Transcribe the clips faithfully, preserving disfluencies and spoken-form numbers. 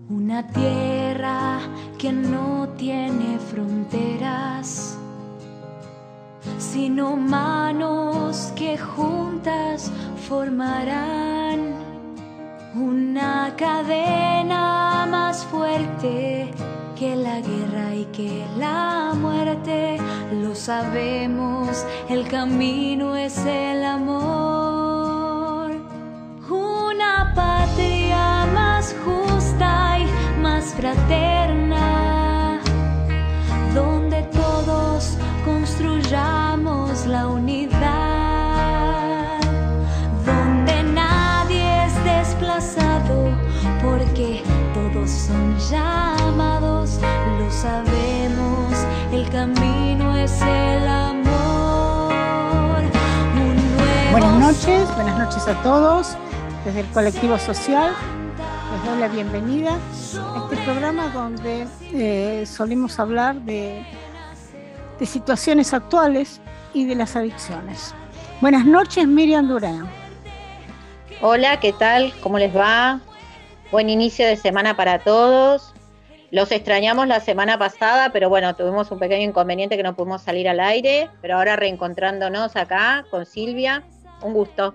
Una tierra que no tiene fronteras, sino manos que juntas formarán una cadena más fuerte que la guerra y que la muerte. Lo sabemos, el camino es el amor. Una patria más justa y más fraterna, donde todos construyamos la unidad, donde nadie es desplazado porque todos son llamados. Lo sabemos, el camino es el amor. Un nuevo Buenas noches, buenas noches a todos. Desde el colectivo social les doy la bienvenida a este programa donde eh, solemos hablar de, de situaciones actuales y de las adicciones. Buenas noches, Miriam Durán. Hola, ¿qué tal? ¿Cómo les va? Buen inicio de semana para todos. Los extrañamos la semana pasada, pero bueno, tuvimos un pequeño inconveniente que no pudimos salir al aire, pero ahora reencontrándonos acá con Silvia, un gusto.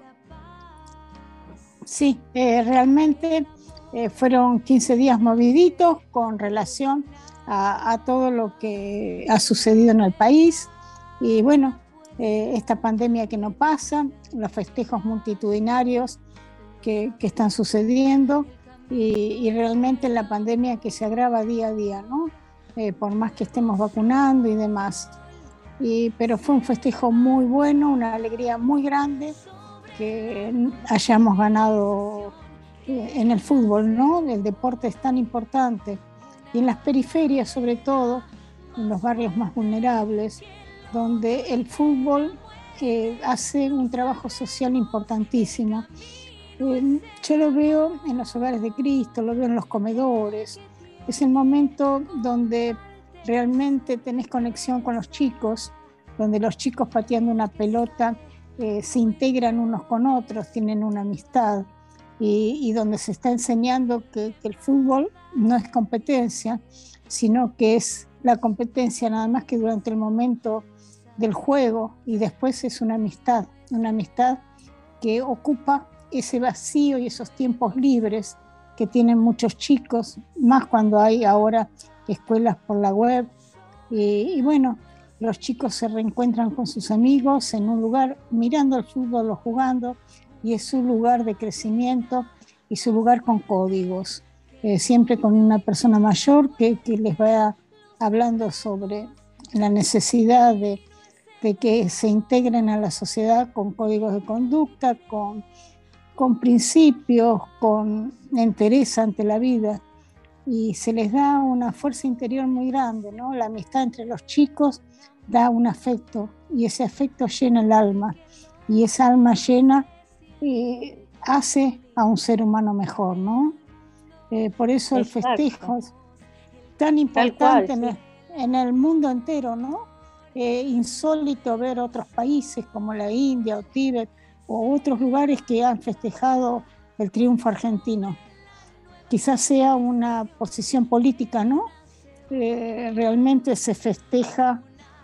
Sí, eh, realmente eh, fueron quince días moviditos con relación a, a todo lo que ha sucedido en el país y bueno, eh, esta pandemia que no pasa, los festejos multitudinarios que, que están sucediendo y, y realmente la pandemia que se agrava día a día, ¿no? Eh, por más que estemos vacunando y demás. Y, pero fue un festejo muy bueno, una alegría muy grande que hayamos ganado en el fútbol, ¿no? El deporte es tan importante y en las periferias, sobre todo en los barrios más vulnerables, donde el fútbol eh, hace un trabajo social importantísimo. Eh, yo lo veo en los hogares de Cristo, lo veo en los comedores. Es el momento donde realmente tenés conexión con los chicos, donde los chicos pateando una pelota Eh, se integran unos con otros, tienen una amistad y, y donde se está enseñando que, que el fútbol no es competencia, sino que es la competencia nada más que durante el momento del juego y después es una amistad, una amistad que ocupa ese vacío y esos tiempos libres que tienen muchos chicos, más cuando hay ahora escuelas por la web y, y bueno, los chicos se reencuentran con sus amigos en un lugar mirando el fútbol o jugando y es su lugar de crecimiento y su lugar con códigos, eh, siempre con una persona mayor que, que les va hablando sobre la necesidad de, de que se integren a la sociedad con códigos de conducta, con, con principios, con entereza ante la vida y se les da una fuerza interior muy grande, ¿no? La amistad entre los chicos da un afecto y ese afecto llena el alma y esa alma llena eh, hace a un ser humano mejor, ¿no? Eh, por eso el Exacto. festejo es tan importante cual, en, el, sí. en el mundo entero, ¿no? Eh, insólito ver otros países como la India o Tíbet o otros lugares que han festejado el triunfo argentino. Quizás sea una posición política, ¿no? Eh, realmente se festeja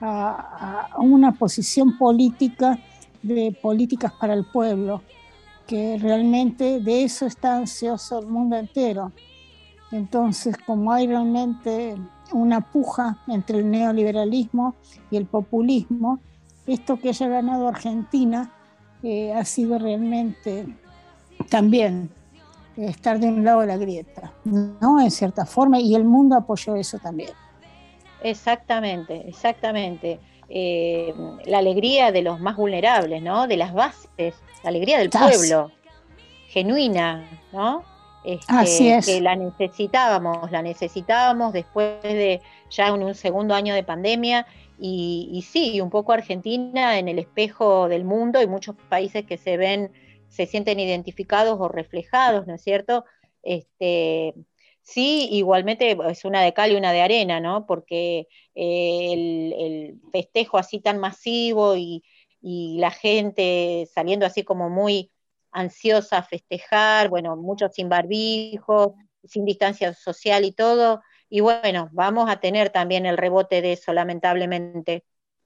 a, a una posición política de políticas para el pueblo, que realmente de eso está ansioso el mundo entero. Entonces, como hay realmente una puja entre el neoliberalismo y el populismo, esto que haya ganado Argentina eh, ha sido realmente también estar de un lado de la grieta, ¿no? En cierta forma, y el mundo apoyó eso también. Exactamente, exactamente. Eh, la alegría de los más vulnerables, ¿no? De las bases, la alegría del pueblo, genuina, ¿no? Este, Así es. Que la necesitábamos, la necesitábamos después de ya en un segundo año de pandemia, y, y sí, un poco Argentina en el espejo del mundo y muchos países que se ven, se sienten identificados o reflejados, ¿no es cierto? Este, sí, igualmente es una de cal y una de arena, ¿no? Porque eh, el, el festejo así tan masivo y, y la gente saliendo así como muy ansiosa a festejar, bueno, muchos sin barbijo, sin distancia social y todo, y bueno, vamos a tener también el rebote de eso, lamentablemente.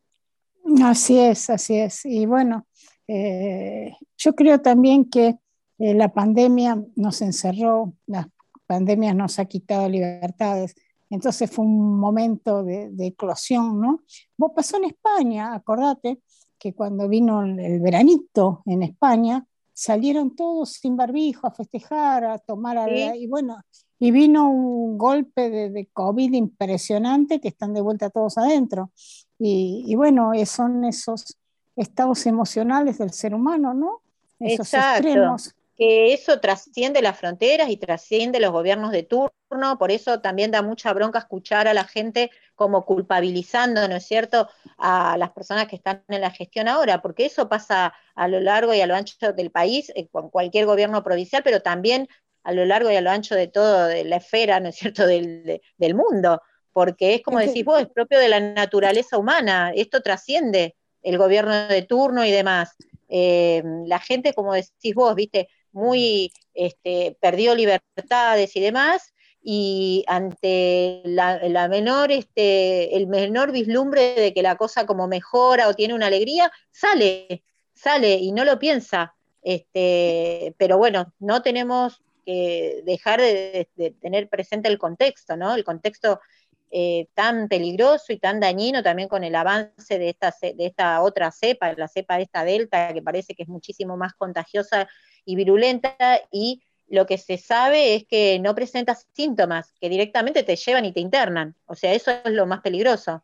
Así es, así es. Y bueno, eh, yo creo también que eh, la pandemia nos encerró, la pandemia nos ha quitado libertades, entonces fue un momento de, de eclosión, ¿no? Vos pasó en España, acordate que cuando vino el, el veranito en España, salieron todos sin barbijo a festejar, a tomar, a la- ¿Sí? y bueno, y vino un golpe de, de COVID impresionante que están de vuelta todos adentro. Y, y bueno, eh, son esos estados emocionales del ser humano, ¿no? Esos Exacto, extremos. que eso trasciende las fronteras y trasciende los gobiernos de turno, por eso también da mucha bronca escuchar a la gente como culpabilizando, ¿no es cierto?, a las personas que están en la gestión ahora, porque eso pasa a lo largo y a lo ancho del país, eh, con cualquier gobierno provincial, pero también a lo largo y a lo ancho de toda la esfera, ¿no es cierto?, del, de, del mundo, porque es como decís vos, es propio de la naturaleza humana, esto trasciende el gobierno de turno y demás. Eh, la gente, como decís vos, viste, muy este, perdió libertades y demás, y ante la, la menor, este, el menor vislumbre de que la cosa como mejora o tiene una alegría, sale, sale y no lo piensa. Este, pero bueno, no tenemos que dejar de, de tener presente el contexto, ¿no? El contexto eh, tan peligroso y tan dañino también con el avance de esta, de esta otra cepa, la cepa de esta delta, que parece que es muchísimo más contagiosa y virulenta, y lo que se sabe es que no presenta síntomas, que directamente te llevan y te internan. O sea, eso es lo más peligroso.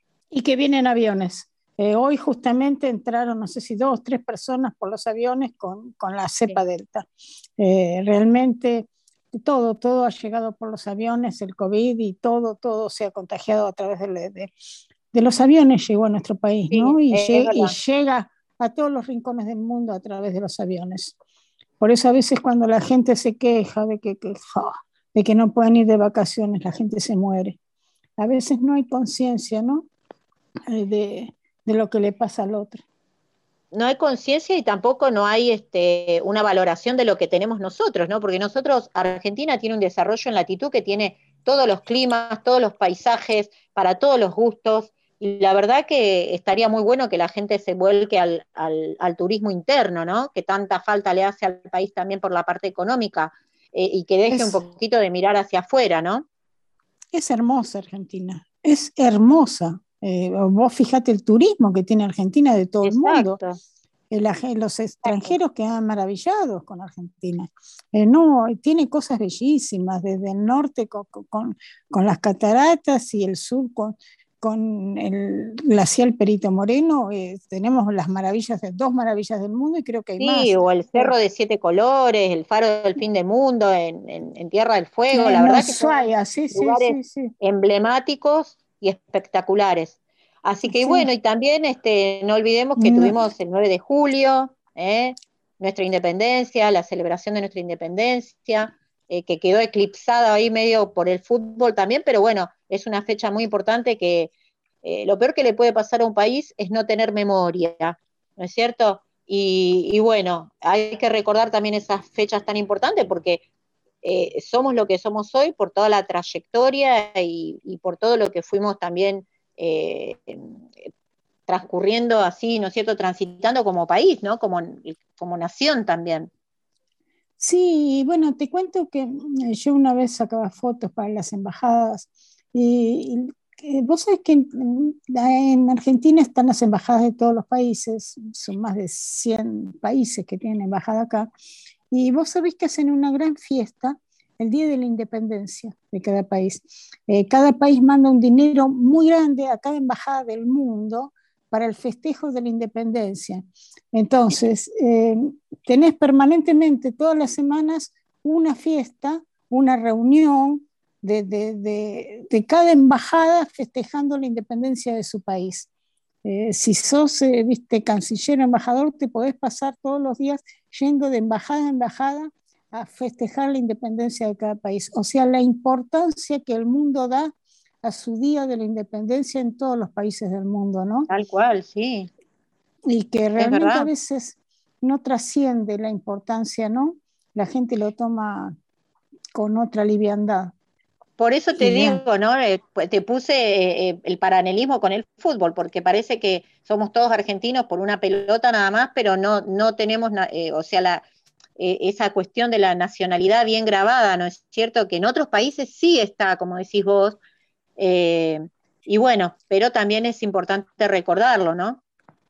Y que vienen aviones. Eh, hoy justamente entraron, no sé si dos, tres personas por los aviones con, con la cepa Sí. delta. Eh, realmente todo, todo ha llegado por los aviones, el COVID y todo, todo se ha contagiado a través de, de, de los aviones, llegó a nuestro país, Sí, ¿no? Y, es y verdad. llega a todos los rincones del mundo a través de los aviones. Por eso a veces cuando la gente se queja de que, que, de que no pueden ir de vacaciones, la gente se muere. A veces no hay conciencia, ¿no? Eh, de, de lo que le pasa al otro. No hay conciencia y tampoco no hay este, una valoración de lo que tenemos nosotros, ¿no? Porque nosotros, Argentina tiene un desarrollo en latitud que tiene todos los climas, todos los paisajes, para todos los gustos, y la verdad que estaría muy bueno que la gente se vuelque al, al, al turismo interno, ¿no? Que tanta falta le hace al país también por la parte económica, eh, y que deje un Es, poquito de mirar hacia afuera, ¿no? es hermosa Argentina, es hermosa. Eh, vos fíjate el turismo que tiene Argentina de todo el mundo. Exacto. Eh, la, los Exacto. extranjeros quedan maravillados con Argentina. Eh, no, tiene cosas bellísimas, desde el norte con, con, con las cataratas y el sur con, con el glacial Perito Moreno. Eh, tenemos las maravillas, de, dos maravillas del mundo y creo que hay Sí, más. o el Eh, Cerro de Siete Colores, el Faro del Fin del Mundo en, en, en Tierra del Fuego, la en verdad que son Ushuaia, sí, sí, lugares sí, sí. emblemáticos y espectaculares. Así que Sí. bueno, y también este, no olvidemos que No, tuvimos el nueve de julio, ¿eh? Nuestra independencia, la celebración de nuestra independencia, eh, que quedó eclipsada ahí medio por el fútbol también, pero bueno, es una fecha muy importante que eh, lo peor que le puede pasar a un país es no tener memoria, ¿no es cierto? Y, y bueno, hay que recordar también esas fechas tan importantes porque eh, somos lo que somos hoy por toda la trayectoria y, y por todo lo que fuimos también eh, transcurriendo así, ¿no es cierto?, transitando como país, ¿no? Como, como nación también. sí, bueno, te cuento que mm, yo una vez sacaba fotos para las embajadas y, y, eh, vos sabés que en, en Argentina están las embajadas de todos los países, son más de cien países que tienen embajada acá, y vos sabés que hacen una gran fiesta el día de la independencia de cada país. Eh, cada país manda un dinero muy grande a cada embajada del mundo para el festejo de la independencia. Entonces, eh, tenés permanentemente todas las semanas una fiesta, una reunión de, de, de, de cada embajada festejando la independencia de su país. Eh, si sos, eh, viste, canciller, embajador, te podés pasar todos los días yendo de embajada a embajada a festejar la independencia de cada país. O sea, la importancia que el mundo da a su día de la independencia en todos los países del mundo, ¿no? Tal cual, sí, Y que es realmente a verdad. veces no trasciende la importancia, ¿no? La gente lo toma con otra liviandad. Por eso te Y bien, digo, ¿no? Eh, pues te puse eh, eh, el paralelismo con el fútbol, porque parece que somos todos argentinos por una pelota nada más, pero no, no tenemos, na- eh, o sea, la, eh, esa cuestión de la nacionalidad bien grabada, ¿no es cierto? Que en otros países sí está, como decís vos, eh, y bueno, pero también es importante recordarlo, ¿no?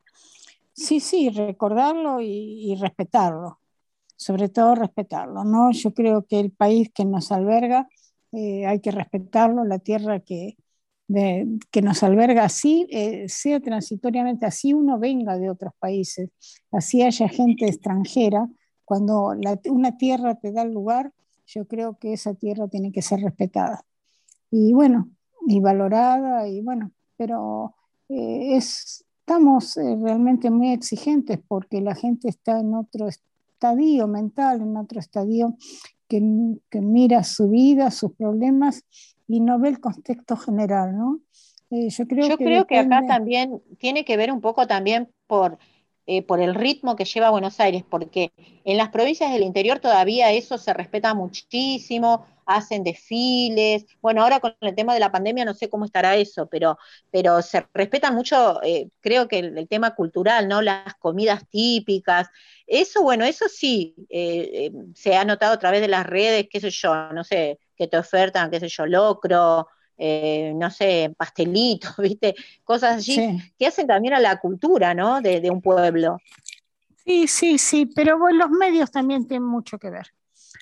sí, sí, recordarlo y, y respetarlo, sobre todo respetarlo, ¿no? Yo creo que el país que nos alberga, eh, hay que respetarlo, la tierra que, de- que nos alberga así, eh, sea transitoriamente así uno venga de otros países, así haya gente extranjera, cuando la- una tierra te da el lugar, yo creo que esa tierra tiene que ser respetada. Y bueno, y valorada, y bueno, pero eh, es, estamos eh, realmente muy exigentes porque la gente está en otro estadio mental, en otro estadio que, que mira su vida, sus problemas y no ve el contexto general, ¿no? Eh, yo creo Yo que creo que acá depende, también tiene que ver un poco también por, eh, por el ritmo que lleva Buenos Aires, porque en las provincias del interior todavía eso se respeta muchísimo, hacen desfiles. Bueno, ahora con el tema de la pandemia no sé cómo estará eso, pero, pero se respeta mucho, eh, creo que el, el tema cultural, ¿no? Las comidas típicas. Eso, bueno, eso sí, eh, eh, se ha notado a través de las redes, qué sé yo, no sé, que te ofertan, qué sé yo, locro, eh, no sé, pastelitos, ¿viste? Cosas allí sí, que hacen también a la cultura, ¿no? De, de un pueblo. sí, sí, sí, pero bueno, los medios también tienen mucho que ver,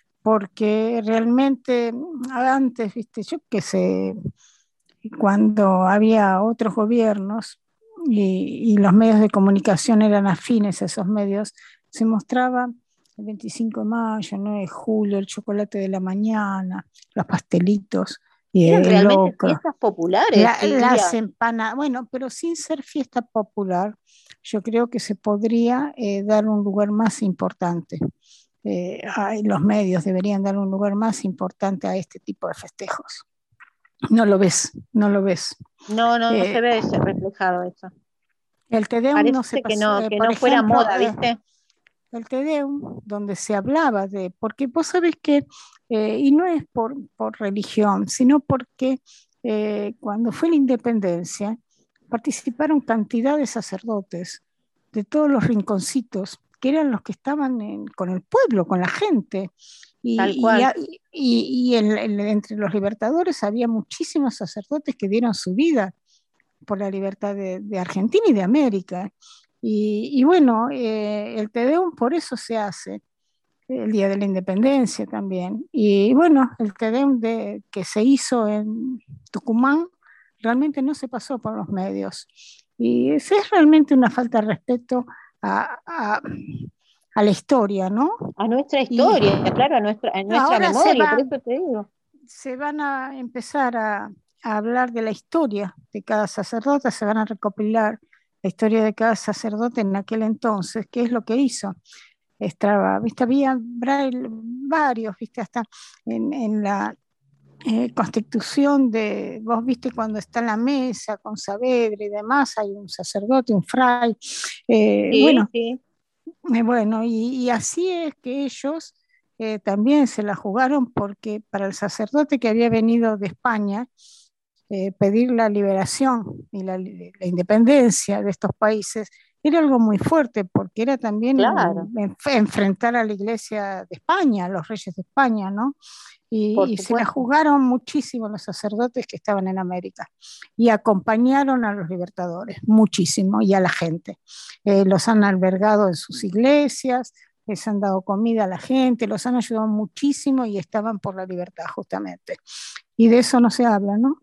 porque realmente mm, antes, viste, yo qué sé, cuando había otros gobiernos y, y los medios de comunicación eran afines a esos medios, se mostraba el veinticinco de mayo, el nueve de julio, el chocolate de la mañana, los pastelitos y Eran el realmente locro, fiestas populares, la- las Silvia. empanadas, bueno, pero sin ser fiesta popular, yo creo que se podría eh, dar un lugar más importante. Eh, ay, los medios deberían dar un lugar más importante a este tipo de festejos. No lo ves, no lo ves. No, no se Eh, ve ese- reflejado eso. el Te Deum no se Parece que pasó, no, eh, que por no fuera ejemplo, moda, eh, ¿viste? el Te Deum, donde se hablaba de, porque vos sabés que, eh, y no es por, por religión, sino porque eh, cuando fue la independencia, participaron cantidad de sacerdotes de todos los rinconcitos, que eran los que estaban en- con el pueblo, con la gente. Tal Y, y, cual. a- y- y en- en- entre los libertadores había muchísimos sacerdotes que dieron su vida por la libertad de, de Argentina y de América. Y, y bueno, eh, el Te Deum por eso se hace, el Día de la Independencia también. Y bueno, el Te Deum de, que se hizo en Tucumán realmente no se pasó por los medios. Y es, es realmente una falta de respeto a, a, a la historia, ¿no? A nuestra Y historia, claro, a nuestra, a nuestra ahora se memoria, por va, eso te digo. se van a empezar a, a hablar de la historia de cada sacerdote, se van a recopilar la historia de cada sacerdote en aquel entonces, qué es lo que hizo. Estaba, ¿viste? Había braille- varios, ¿viste? Hasta en, en la eh, constitución de, vos viste cuando está en la mesa con Saavedra y demás, hay un sacerdote, un fray, eh, Sí, bueno, sí. eh, bueno, y, y así es que ellos eh, también se la jugaron porque para el sacerdote que había venido de España, eh, pedir la liberación y la, la independencia de estos países era algo muy fuerte porque era Claro, también enf- enfrentar a la Iglesia de España, a los reyes de España, ¿no? por Y, y se la supuesto. jugaron muchísimo los sacerdotes que estaban en América y acompañaron a los libertadores muchísimo y a la gente. Eh, los han albergado en sus iglesias, les han dado comida a la gente, los han ayudado muchísimo y estaban por la libertad justamente. Y de eso no se habla, ¿no?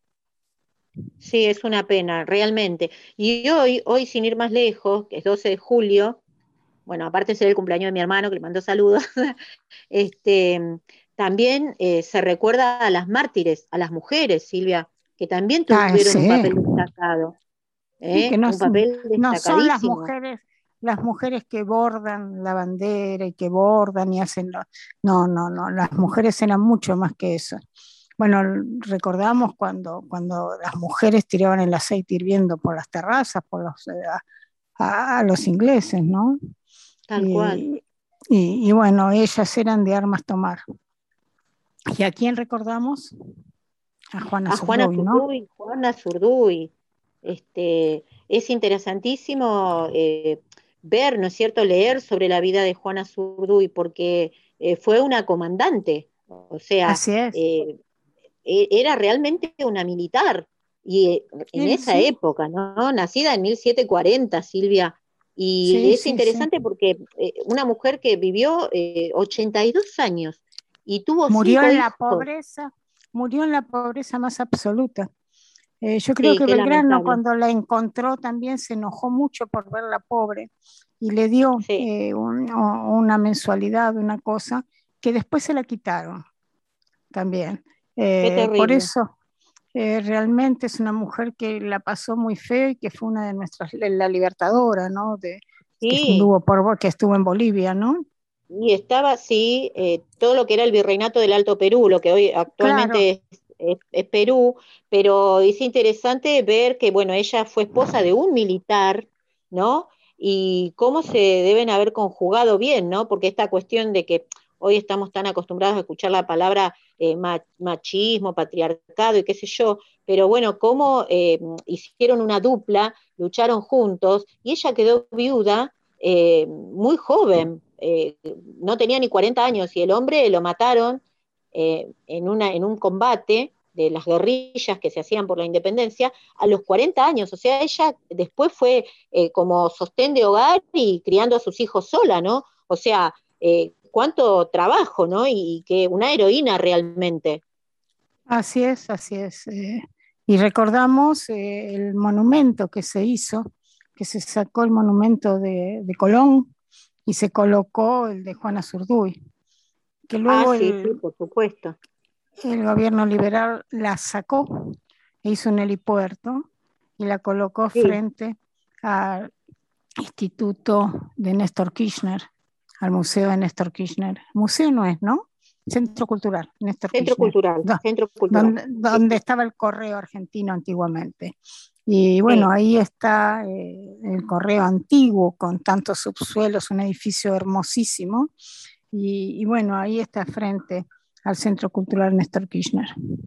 Sí, es una pena, realmente. Y hoy, hoy sin ir más lejos, que es doce de julio, bueno, aparte de ser el cumpleaños de mi hermano, que le mando saludos, este, también eh, se recuerda a las mártires, a las mujeres, Silvia, que también Ah, tuvieron un sí, papel destacado, sí, que ¿eh? no, Un papel no son las destacadísimo. mujeres, las mujeres que bordan la bandera y que bordan y hacen lo... No, no, no, las mujeres eran mucho más que eso. Bueno, recordamos cuando, cuando las mujeres tiraban el aceite hirviendo por las terrazas, por los, eh, a, a los ingleses, ¿no? Tal cual. Y, y, y bueno, ellas eran de armas tomar. ¿Y a quién recordamos? A Juana A Juana Zurduy, ¿no? Zurduy, Juana Zurduy. Este, es interesantísimo eh, ver, ¿no es cierto?, leer sobre la vida de Juana Zurduy, porque eh, fue una comandante, o sea, Así es. eh, e- era realmente una militar, y eh, en Sí, esa sí, época, ¿no? Nacida en mil setecientos cuarenta, Silvia, y sí, es sí, sí. interesante porque eh, una mujer que vivió eh, ochenta y dos años y tuvo Murió cinco en la hijos. pobreza, murió en la pobreza más absoluta. Eh, yo creo Sí, que qué Belgrano lamentable. cuando la encontró también se enojó mucho por verla pobre y le dio Sí, eh, un- o- una mensualidad, una cosa, que después se la quitaron también. qué Eh, por terrible. eso eh, realmente es una mujer que la pasó muy feo y que fue una de nuestras, la libertadora, ¿no? De, que Sí, estuvo, por, que estuvo en Bolivia, ¿no? y estaba, sí, eh, todo lo que era el virreinato del Alto Perú, lo que hoy Claro, actualmente es, es- es Perú, pero es interesante ver que, bueno, ella fue esposa de un militar, ¿no? Y cómo se deben haber conjugado bien, ¿no? Porque esta cuestión de que hoy estamos tan acostumbrados a escuchar la palabra eh, ma- machismo, patriarcado y qué sé yo, pero bueno, cómo eh, hicieron una dupla, lucharon juntos, y ella quedó viuda eh, muy joven, eh, no tenía ni cuarenta años, y el hombre lo mataron eh, en, una, en un combate de las guerrillas que se hacían por la independencia a los cuarenta años, o sea, ella después fue eh, como sostén de hogar y criando a sus hijos sola, ¿no? O sea, eh, cuánto trabajo, ¿no? Y, y que una heroína realmente. así es, así es. Eh, y recordamos eh, el monumento que se hizo, que se sacó el monumento de, de Colón y se colocó el de Juana Zurduy, que Ah, luego sí, sí, el, por supuesto. el gobierno liberal la sacó e hizo un helipuerto y la colocó Sí, frente al Instituto de Néstor Kirchner, al Museo de Néstor Kirchner. Museo no es, ¿no? Centro Cultural, Néstor centro Kirchner, cultural, do- centro cultural. donde, Sí, donde sí, estaba el correo argentino antiguamente. Y bueno, sí. ahí está eh, el correo antiguo con tantos subsuelos, un edificio hermosísimo. Y, y bueno, ahí está frente al Centro Cultural Néstor Kirchner.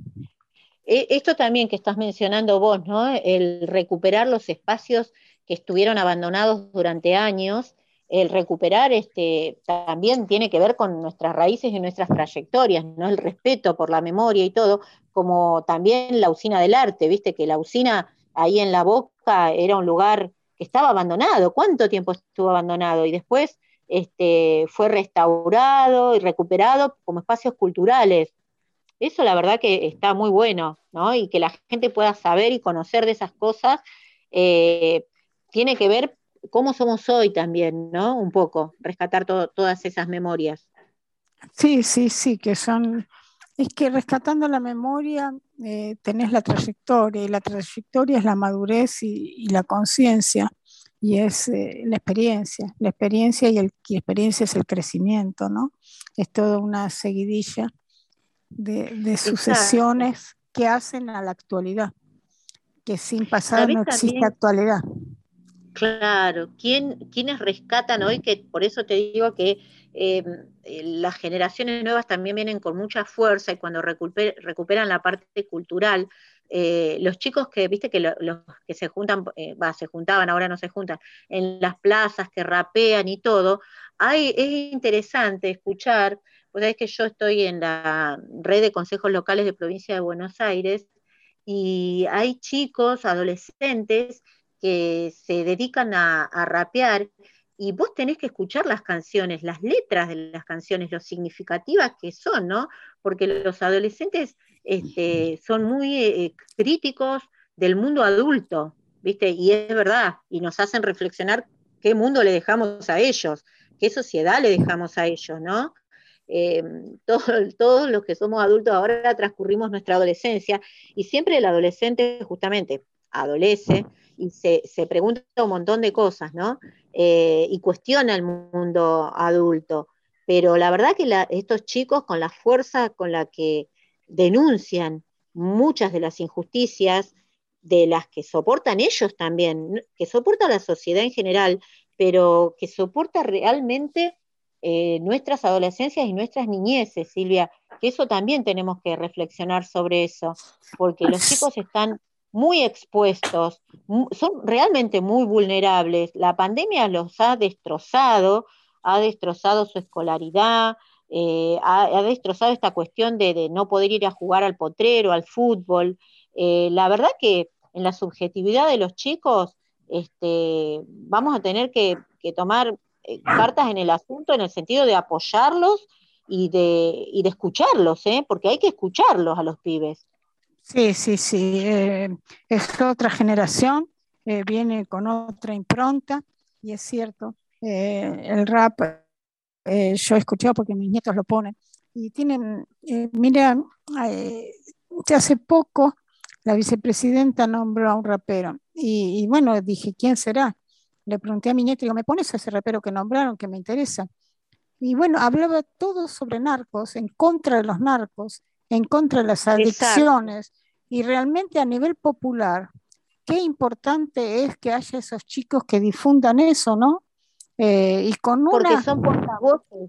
E- Esto también que estás mencionando vos, ¿no? El recuperar los espacios que estuvieron abandonados durante años, el recuperar este, también tiene que ver con nuestras raíces y nuestras trayectorias, ¿no? El respeto por la memoria y todo, como también la usina del arte, viste que la usina ahí en La Boca era un lugar que estaba abandonado. ¿Cuánto tiempo estuvo abandonado? Y después este, fue restaurado y recuperado como espacios culturales. Eso la verdad que está muy bueno, ¿no? Y que la gente pueda saber y conocer de esas cosas, eh, tiene que ver cómo somos hoy también, ¿no? Un poco, rescatar to- todas esas memorias. Sí, sí, sí, que son, es que rescatando la memoria eh, tenés la trayectoria y la trayectoria es la madurez y, y la conciencia y es eh, la experiencia, la experiencia y, el, y la experiencia es el crecimiento, ¿no? Es toda una seguidilla de, de Exacto. sucesiones que hacen a la actualidad, que sin pasado ¿Sabés no existe también? actualidad. Claro, ¿quién, quiénes rescatan hoy? Que por eso te digo que eh, eh, las generaciones nuevas también vienen con mucha fuerza y cuando recuper- recuperan la parte cultural, eh, los chicos que, viste que lo- los que se juntan, eh, va, se juntaban, ahora no se juntan, en las plazas, que rapean y todo, hay, es interesante escuchar, pues sabés que yo estoy en la red de consejos locales de provincia de Buenos Aires y hay chicos, adolescentes, que se dedican a, a rapear y vos tenés que escuchar las canciones, las letras de las canciones, lo significativas que son, ¿no? Porque los adolescentes este, son muy eh, críticos del mundo adulto, ¿viste? Y es verdad, y nos hacen reflexionar qué mundo le dejamos a ellos, qué sociedad le dejamos a ellos, ¿no? Eh, todo, todos los que somos adultos ahora transcurrimos nuestra adolescencia y siempre el adolescente justamente adolece y se, se pregunta un montón de cosas, ¿no? Eh, y cuestiona el mundo adulto. Pero la verdad que la, estos chicos con la fuerza con la que denuncian muchas de las injusticias, de las que soportan ellos también, que soporta la sociedad en general, pero que soporta realmente eh, nuestras adolescencias y nuestras niñeces, Silvia, que eso también tenemos que reflexionar sobre eso, porque los chicos están muy expuestos, mu- son realmente muy vulnerables. La pandemia los ha destrozado, ha destrozado su escolaridad, eh, ha, ha destrozado esta cuestión de, de no poder ir a jugar al potrero, al fútbol. Eh, la verdad que en la subjetividad de los chicos, este, vamos a tener que, que tomar eh, cartas en el asunto en el sentido de apoyarlos y de, y de escucharlos, ¿eh? Porque hay que escucharlos a los pibes. Sí, sí, sí. Eh, es otra generación, eh, viene con otra impronta y es cierto. Eh, el rap, eh, yo he escuchado porque mis nietos lo ponen y tienen, eh, mira, eh, ya hace poco la vicepresidenta nombró a un rapero y, y bueno, dije, ¿quién será? Le pregunté a mi nieto y digo, ¿me pones a ese rapero que nombraron que me interesa? Y bueno, hablaba todo sobre narcos, en contra de los narcos, en contra de las Exacto. adicciones, y realmente a nivel popular, qué importante es que haya esos chicos que difundan eso, ¿no? Eh, y con Porque una, son portavoces,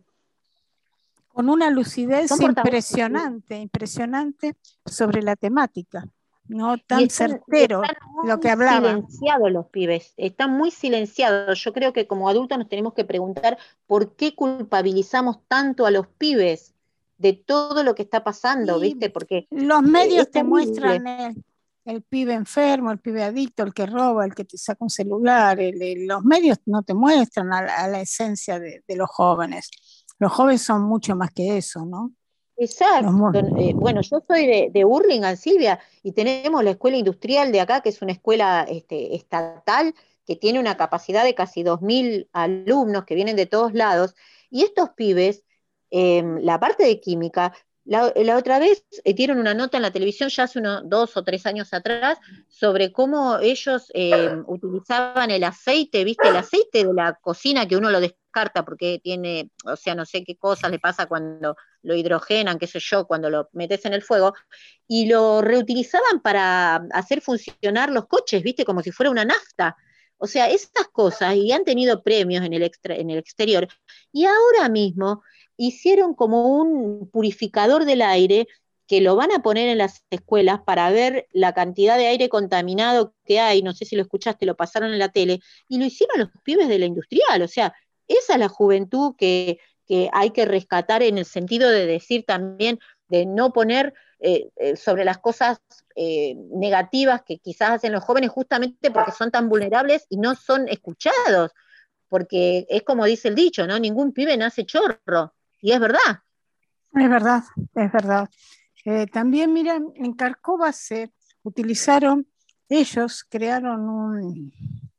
con una lucidez son portavoces. impresionante, impresionante sobre la temática, ¿no? Y Tan están, y certero están lo muy que hablaba. silenciados los pibes, están muy silenciados. Yo creo que como adultos nos tenemos que preguntar por qué culpabilizamos tanto a los pibes de todo lo que está pasando, Y ¿viste? Porque los eh, medios es te terrible. muestran el, el pibe enfermo, el pibe adicto, el que roba, el que te saca un celular. El- el- los medios no te muestran a la, a la esencia de, de los jóvenes. Los jóvenes son mucho más que eso, ¿no? Los, Exacto. mo- Eh, bueno, yo soy de, de Hurlingham, Silvia, y tenemos la escuela industrial de acá, que es una escuela este, estatal, que tiene una capacidad de casi dos mil alumnos que vienen de todos lados, y estos pibes, eh, la parte de química, la, la otra vez eh, dieron una nota en la televisión, ya hace unos dos o tres años atrás, sobre cómo ellos eh, utilizaban el aceite, ¿viste? El aceite de la cocina que uno lo descarta porque tiene, o sea, no sé qué cosas le pasa cuando lo hidrogenan, qué sé yo, cuando lo metes en el fuego, y lo reutilizaban para hacer funcionar los coches, ¿viste? Como si fuera una nafta. O sea, estas cosas, y han tenido premios en el, extra, en el exterior, y ahora mismo hicieron como un purificador del aire que lo van a poner en las escuelas para ver la cantidad de aire contaminado que hay, no sé si lo escuchaste, lo pasaron en la tele, y lo hicieron los pibes de la industrial, o sea, esa es la juventud que, que hay que rescatar en el sentido de decir también, de no poner eh, eh, sobre las cosas eh, negativas que quizás hacen los jóvenes justamente porque son tan vulnerables y no son escuchados, porque es como dice el dicho, ¿no? Ningún pibe nace chorro, y es verdad. es verdad, es verdad. Eh, también, mira, en Carcova se utilizaron, ellos crearon un,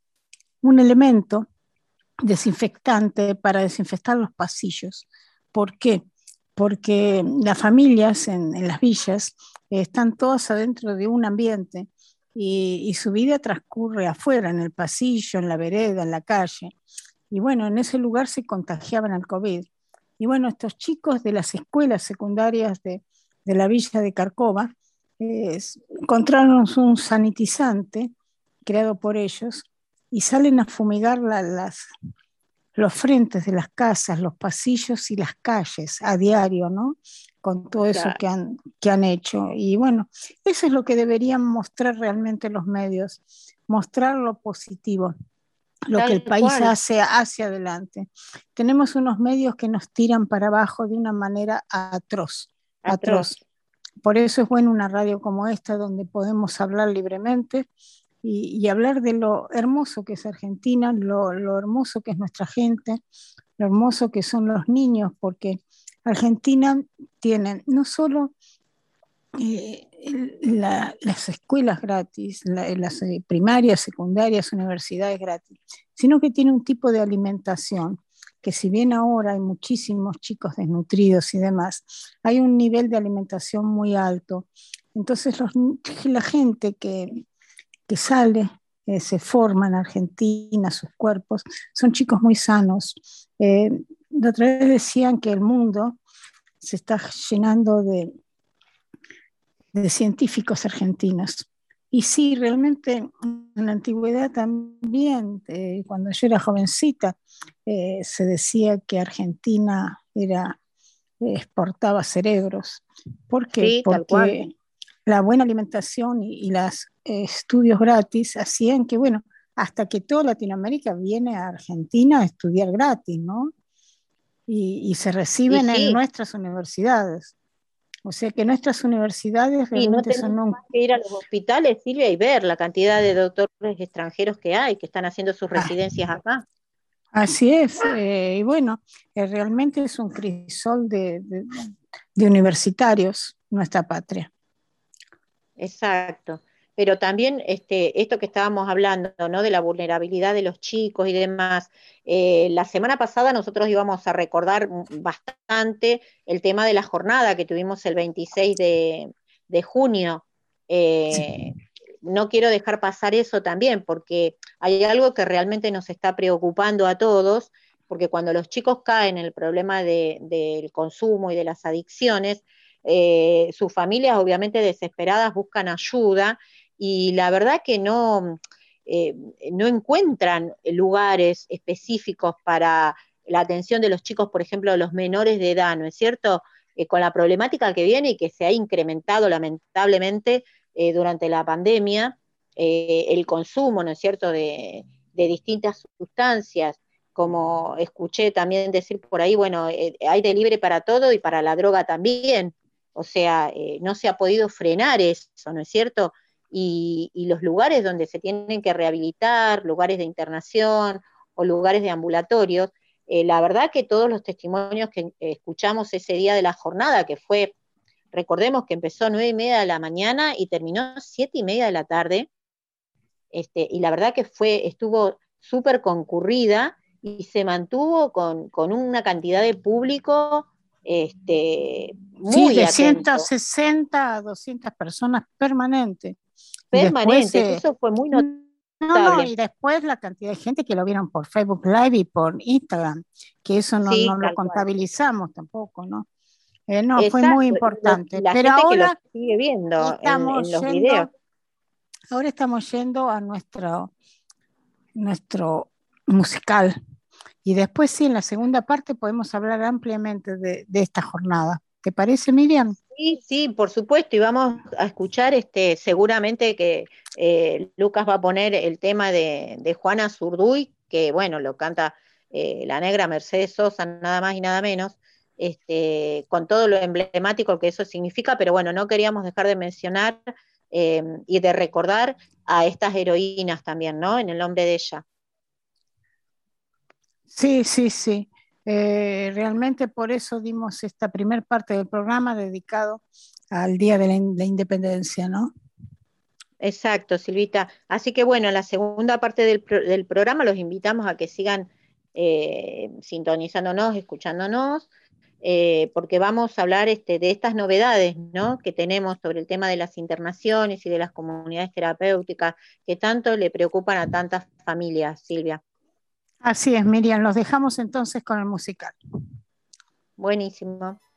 un elemento desinfectante para desinfectar los pasillos. ¿Por qué? Porque las familias en, en las villas eh, están todas adentro de un ambiente y, y su vida transcurre afuera, en el pasillo, en la vereda, en la calle. Y bueno, en ese lugar se contagiaban al COVID. Y bueno, estos chicos de las escuelas secundarias de, de la villa de Carcova eh, encontraron un sanitizante creado por ellos y salen a fumigar la, las, los frentes de las casas, los pasillos y las calles a diario, ¿no? Con todo eso Claro, que han, que han hecho. Y bueno, eso es lo que deberían mostrar realmente los medios, mostrar lo positivo, lo que el tal país cual, hace hacia adelante. Tenemos unos medios que nos tiran para abajo de una manera atroz, atroz. atroz. Por eso es bueno una radio como esta donde podemos hablar libremente y, y hablar de lo hermoso que es Argentina, lo, lo hermoso que es nuestra gente, lo hermoso que son los niños, porque Argentina tiene no solo eh, la, las escuelas gratis, la, las eh, primarias, secundarias, universidades gratis, sino que tiene un tipo de alimentación que si bien ahora hay muchísimos chicos desnutridos y demás, hay un nivel de alimentación muy alto. Entonces los, la gente que, que sale, eh, se forma en Argentina, sus cuerpos, son chicos muy sanos. Eh, la otra vez decían que el mundo se está llenando de, de científicos argentinos, Y sí, realmente en la antigüedad también, eh, cuando yo era jovencita, eh, se decía que Argentina era, eh, exportaba cerebros. ¿Por qué? Sí, tal cual. Porque la buena alimentación y, y los estudios gratis hacían que, bueno, hasta que toda Latinoamérica viene a Argentina a estudiar gratis, ¿no? Y, y se Y reciben en sí, nuestras universidades. O sea que nuestras universidades y no realmente son tenemos un... más que ir a los hospitales, Silvia, y ver la cantidad de doctores extranjeros que hay, que están haciendo sus Ah, residencias acá. así es, eh, y bueno, eh, realmente es un crisol de, de- de universitarios nuestra patria. Exacto. Pero también este, esto que estábamos hablando, ¿no? De la vulnerabilidad de los chicos y demás. Eh, la semana pasada nosotros íbamos a recordar mm, bastante el tema de la jornada que tuvimos el veintiséis de, de junio. Eh, no quiero dejar pasar eso también, porque hay algo que realmente nos está preocupando a todos, porque cuando los chicos caen en el problema de- del consumo y de las adicciones, eh, sus familias obviamente desesperadas buscan ayuda y la verdad que no, eh, no encuentran lugares específicos para la atención de los chicos, por ejemplo, los menores de edad, ¿no es cierto? Eh, con la problemática que viene y que se ha incrementado lamentablemente eh, durante la pandemia, eh, el consumo, ¿no es cierto?, de, de distintas sustancias, como escuché también decir por ahí, bueno, eh, hay de libre para todo y para la droga también. O sea, eh, no se ha podido frenar eso, ¿no es cierto? Y, y los lugares donde se tienen que rehabilitar, lugares de internación o lugares de ambulatorios, eh, la verdad que todos los testimonios que eh, escuchamos ese día de la jornada, que fue, recordemos que empezó a nueve y media de la mañana y terminó siete y media de la tarde, este, y la verdad que fue, estuvo súper concurrida y se mantuvo con, con una cantidad de público este, Sí, muy de ciento atento, sesenta a doscientas personas permanentes. Y después, permanentes, eh, eso fue muy no, no, notable. y después la cantidad de gente que lo vieron por Facebook Live y por Instagram, que eso no, no Sí, lo tal cual. contabilizamos tampoco, ¿no? Eh, no, fue muy Exacto, y, lo- y importante. la Pero gente que lo ahora sigue viendo en, en estamos los videos. yendo, ahora estamos yendo a nuestro, nuestro musical. Y después sí, en la segunda parte podemos hablar ampliamente de, de esta jornada. ¿Te parece, Miriam? Sí, sí, por supuesto, y vamos a escuchar este, seguramente que eh, Lucas va a poner el tema de, de Juana Zurduy, que bueno, lo canta eh, la negra Mercedes Sosa, nada más y nada menos, este, con todo lo emblemático que eso significa, pero bueno, no queríamos dejar de mencionar eh, y de recordar a estas heroínas también, ¿no? En el nombre de ella. Sí, sí, sí. Eh, realmente por eso dimos esta primer parte del programa dedicado al Día de la, In- la Independencia, ¿no? Exacto, Silvita. Así que bueno, en la segunda parte del, pro- del programa los invitamos a que sigan eh, sintonizándonos, escuchándonos, eh, porque vamos a hablar este, de estas novedades, ¿no? Que tenemos sobre el tema de las internaciones y de las comunidades terapéuticas que tanto le preocupan a tantas familias, Silvia. Así es, Miriam. Los dejamos entonces con el musical. Buenísimo.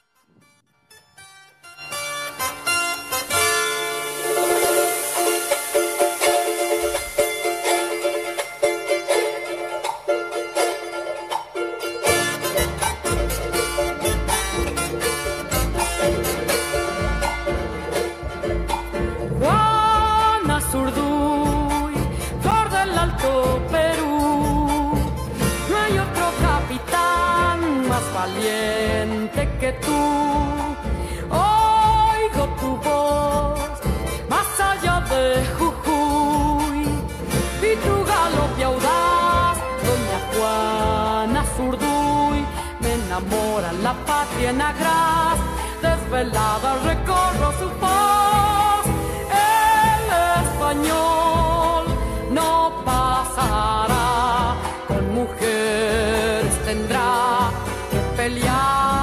Juana Zurduy, flor del Alto Perú, no hay otro capitán más valiente que tú. Oigo tu voz más allá de Jujuy y tu galope audaz, doña Juana Zurduy, me enamora la patria en agraz, desvelada recorro su voz. El español no pasará, con mujeres tendrá que pelear.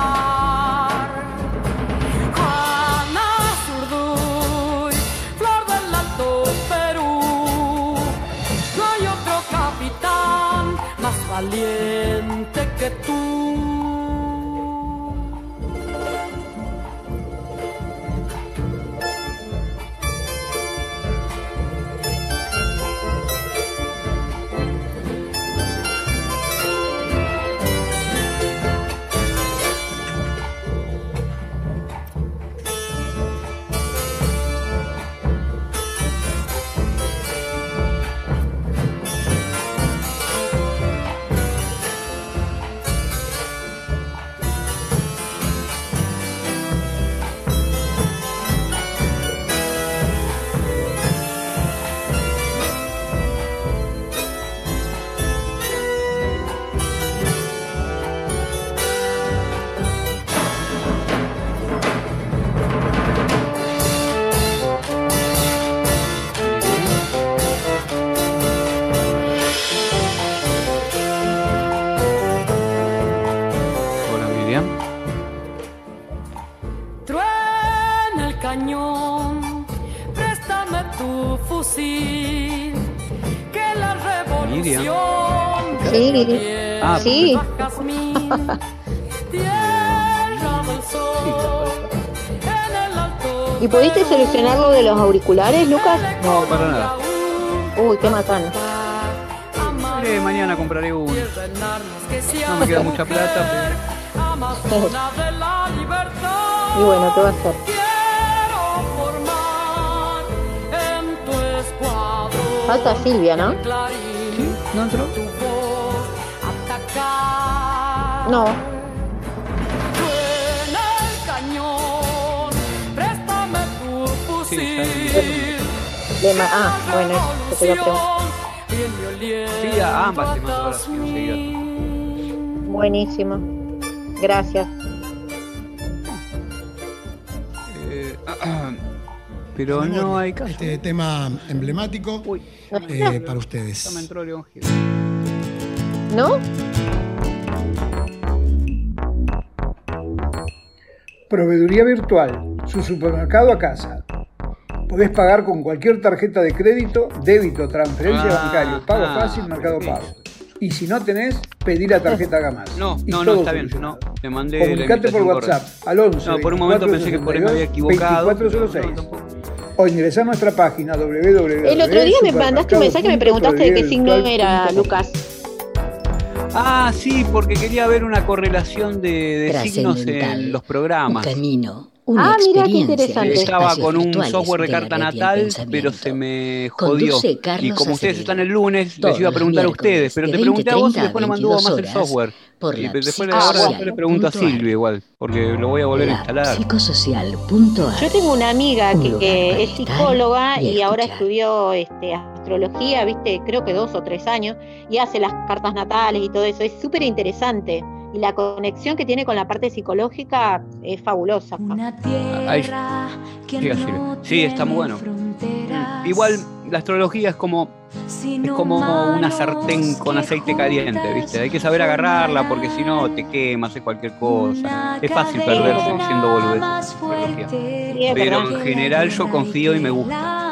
Juana Zurduy, flor del Alto Perú, no hay otro capitán más valiente que tú. tecnología. Sí, Ah, sí. ¿Y pudiste solucionar lo de los auriculares, Lucas? No, para nada. Uy, qué macana. Eh, mañana compraré uno. No me queda mucha plata, pero... Y bueno, ¿qué va a hacer? Falta Silvia, ¿no? ¿Sí? ¿No entró? No. Sí, ya. Le ma- ah, bueno, eso te lo pregunto. Sí, a ambas te mando oración enseguida. Buenísimo. Gracias. Eh, pero Tenemos no hay caso. este tema emblemático Uy, eh, para ustedes. ya me entró León Gil. ¿No? Proveeduría virtual, su supermercado a casa. Podés pagar con cualquier tarjeta de crédito, débito, transferencia Ah, bancario, pago ah, fácil, mercado perfecto. pago. Y si no tenés, pedí la tarjeta Gamas. No, Y no, no, todo está bien. solucionado. No, le mandé la Comunicate por invitación WhatsApp correcta. al once. No, por un momento pensé que por ahí me había equivocado. veinticuatro cero seis. No, tampoco. O ingresá a nuestra página doble u doble u doble u El otro día me mandaste un mensaje y me preguntaste de qué signo era, punto com. Lucas. Ah, sí, porque quería ver una correlación de, de signos Trascendental, en los programas. Un camino, una Ah, mira, qué experiencia. interesante. en Estaba espacios con un virtuales software de la carta red y el natal, pensamiento. pero se me jodió. Conduce Y Carlos como ustedes Acevedo. están el lunes, Todos les iba a los preguntar a miércoles, ustedes, pero de te pregunté a vos y veinte después no me anduvo treinta a más el veintidós software. por Y la después le, Ah, ahora bueno. después le pregunto a Silvia igual, porque lo voy a volver a instalar. Psicosocial punto a r. Yo tengo una amiga Un que, lugar que para es estar psicóloga y y ahora escuchar. estudió este, astrología, viste, creo que dos o tres años, y hace las cartas natales y todo eso. Es súper interesante. Y la conexión que tiene con la parte psicológica es fabulosa. Una Ahí tierra que llega no Silvia. Sí, está muy bueno. fronteras. Igual la astrología es como es como una sartén con aceite caliente, ¿viste? Hay que saber agarrarla porque si no te quemas, es cualquier cosa. Es fácil perderse diciendo boludez. Astrología. Sí, es Pero verdad. en general yo confío y me gusta.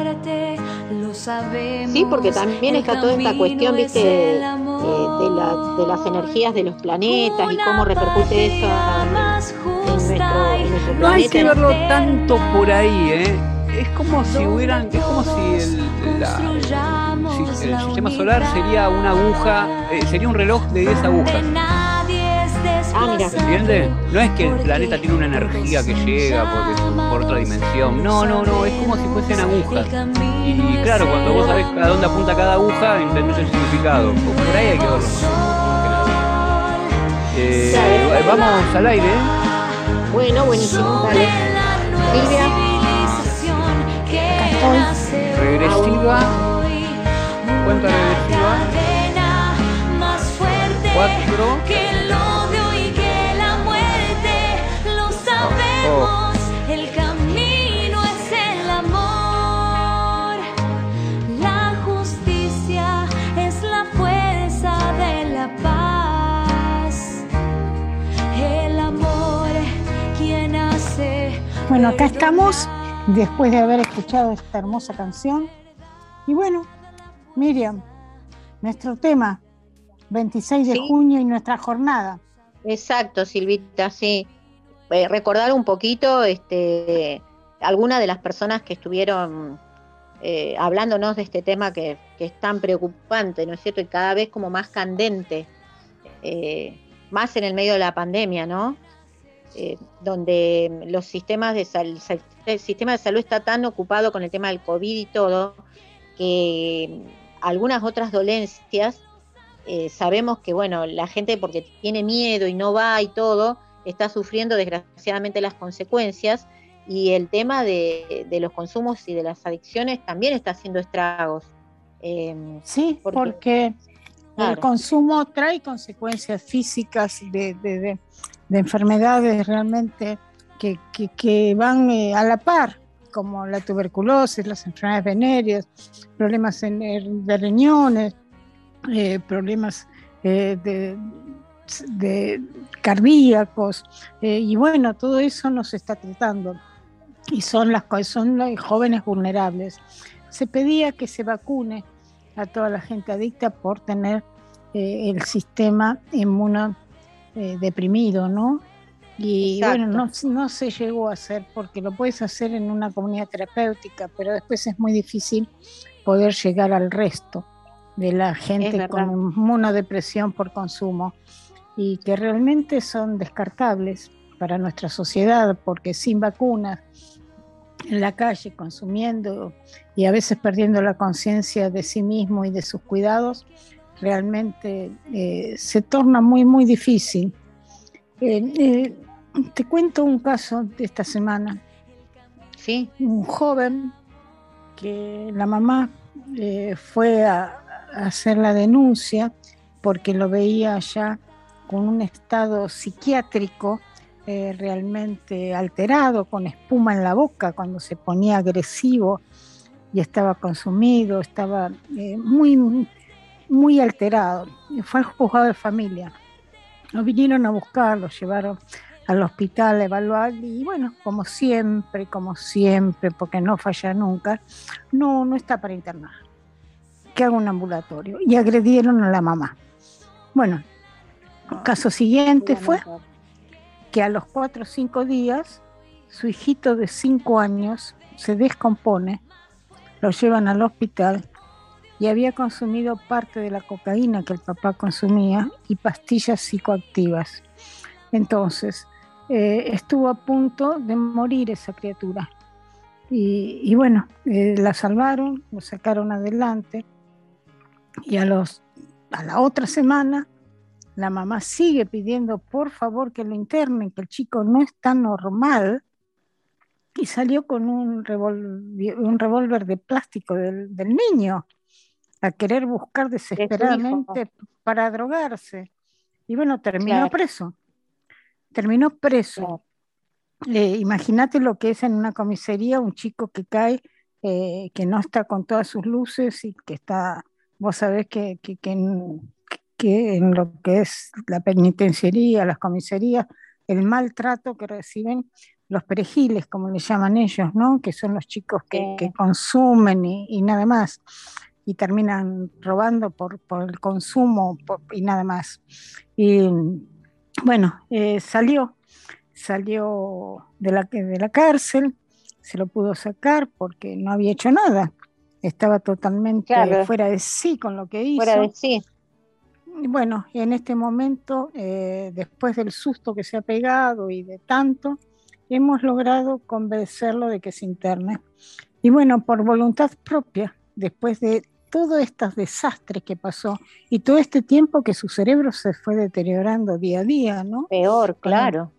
Sí, porque también está toda esta cuestión, viste, de, eh, de, la- de las energías de los planetas y cómo repercute eso en, en nuestro, en nuestro No hay planeta. que verlo tanto por ahí, ¿eh? Es como si hubieran, es como si el, la- el- si- el sistema solar sería una aguja, eh, sería un reloj de diez agujas. Ah, mira. ¿Se entiende? No es que el planeta tiene una energía que llega porque es por otra dimensión. No, no, no, es como si fuesen agujas. Y claro, cuando vos sabés a dónde apunta cada aguja, entendés el significado. Por ahí hay que verlo. Eh, vamos al aire, ¿eh? Bueno, buenísimo, dale. Silvia. Acá estoy. Regresiva. Cuenta regresiva. Cuatro. Oh. El camino es el amor, la justicia es la fuerza de la paz, el amor quien hace. Bueno, acá estamos después de haber escuchado esta hermosa canción. Y bueno, Miriam, nuestro tema, veintiséis de Sí. junio y nuestra jornada. Exacto, Silvita, sí. Eh, recordar un poquito este, algunas de las personas que estuvieron eh, hablándonos de este tema que, que es tan preocupante, ¿no es cierto? Y cada vez como más candente, eh, más en el medio de la pandemia, ¿no? Eh, donde los sistemas de salud, el sistema de salud está tan ocupado con el tema del COVID y todo, que algunas otras dolencias, eh, sabemos que, bueno, la gente porque tiene miedo y no va y todo, está sufriendo desgraciadamente las consecuencias, y el tema de, de los consumos y de las adicciones también está haciendo estragos. Eh, Sí, porque, porque claro. el consumo trae consecuencias físicas de, de, de, de enfermedades realmente que, que, que van eh, a la par, como la tuberculosis, las enfermedades venéreas, problemas en, en- de riñones, eh, problemas eh, de, de cardíacos, eh, y bueno, todo eso nos está tratando. Y son las co- son los jóvenes vulnerables. Se pedía que se vacune a toda la gente adicta por tener eh, el sistema inmuno eh, deprimido, ¿no? Y Exacto. bueno, no, no se llegó a hacer porque lo puedes hacer en una comunidad terapéutica, pero después es muy difícil poder llegar al resto de la gente con inmunodepresión por consumo y que realmente son descartables para nuestra sociedad porque sin vacunas, en la calle consumiendo y a veces perdiendo la conciencia de sí mismo y de sus cuidados, realmente eh, se torna muy muy difícil. Eh, eh, te cuento un caso de esta semana. Sí. Un joven que la mamá eh, fue a, a hacer la denuncia porque lo veía ya con un estado psiquiátrico eh, realmente alterado, con espuma en la boca cuando se ponía agresivo y estaba consumido, estaba eh, muy, muy alterado. Fue al juzgado de familia. Lo vinieron a buscar, lo llevaron al hospital a evaluar y bueno, como siempre, como siempre, porque no falla nunca, no, no está para internar, que haga un ambulatorio. Y agredieron a la mamá. Bueno, el caso siguiente fue que a los cuatro o cinco días su hijito de cinco años se descompone, lo llevan al hospital y había consumido parte de la cocaína que el papá consumía y pastillas psicoactivas. Entonces, eh, estuvo a punto de morir esa criatura. Y, y bueno, eh, la salvaron, lo sacaron adelante y a, los, a la otra semana la mamá sigue pidiendo por favor que lo internen, que el chico no está normal y salió con un revólver, un revólver de plástico del, del niño a querer buscar desesperadamente para drogarse. Y bueno, terminó claro. preso. Terminó preso. Claro. Eh, Imagínate lo que es en una comisaría un chico que cae, eh, que no está con todas sus luces y que está, vos sabés que, que, que, en, que en lo que es la penitenciaría, las comisarías, el maltrato que reciben los perejiles, como le llaman ellos, ¿no? Que son los chicos que, sí. que consumen y, y nada más. Y terminan robando por, por el consumo por, y nada más. Y bueno, eh, salió, salió de la, de la cárcel, se lo pudo sacar porque no había hecho nada, estaba totalmente claro. fuera de sí con lo que hizo. Fuera de sí. Y bueno, en este momento, eh, después del susto que se ha pegado y de tanto, hemos logrado convencerlo de que se interne. Y bueno, por voluntad propia, después de todos estos desastres que pasó y todo este tiempo que su cerebro se fue deteriorando día a día, ¿no? Peor, claro.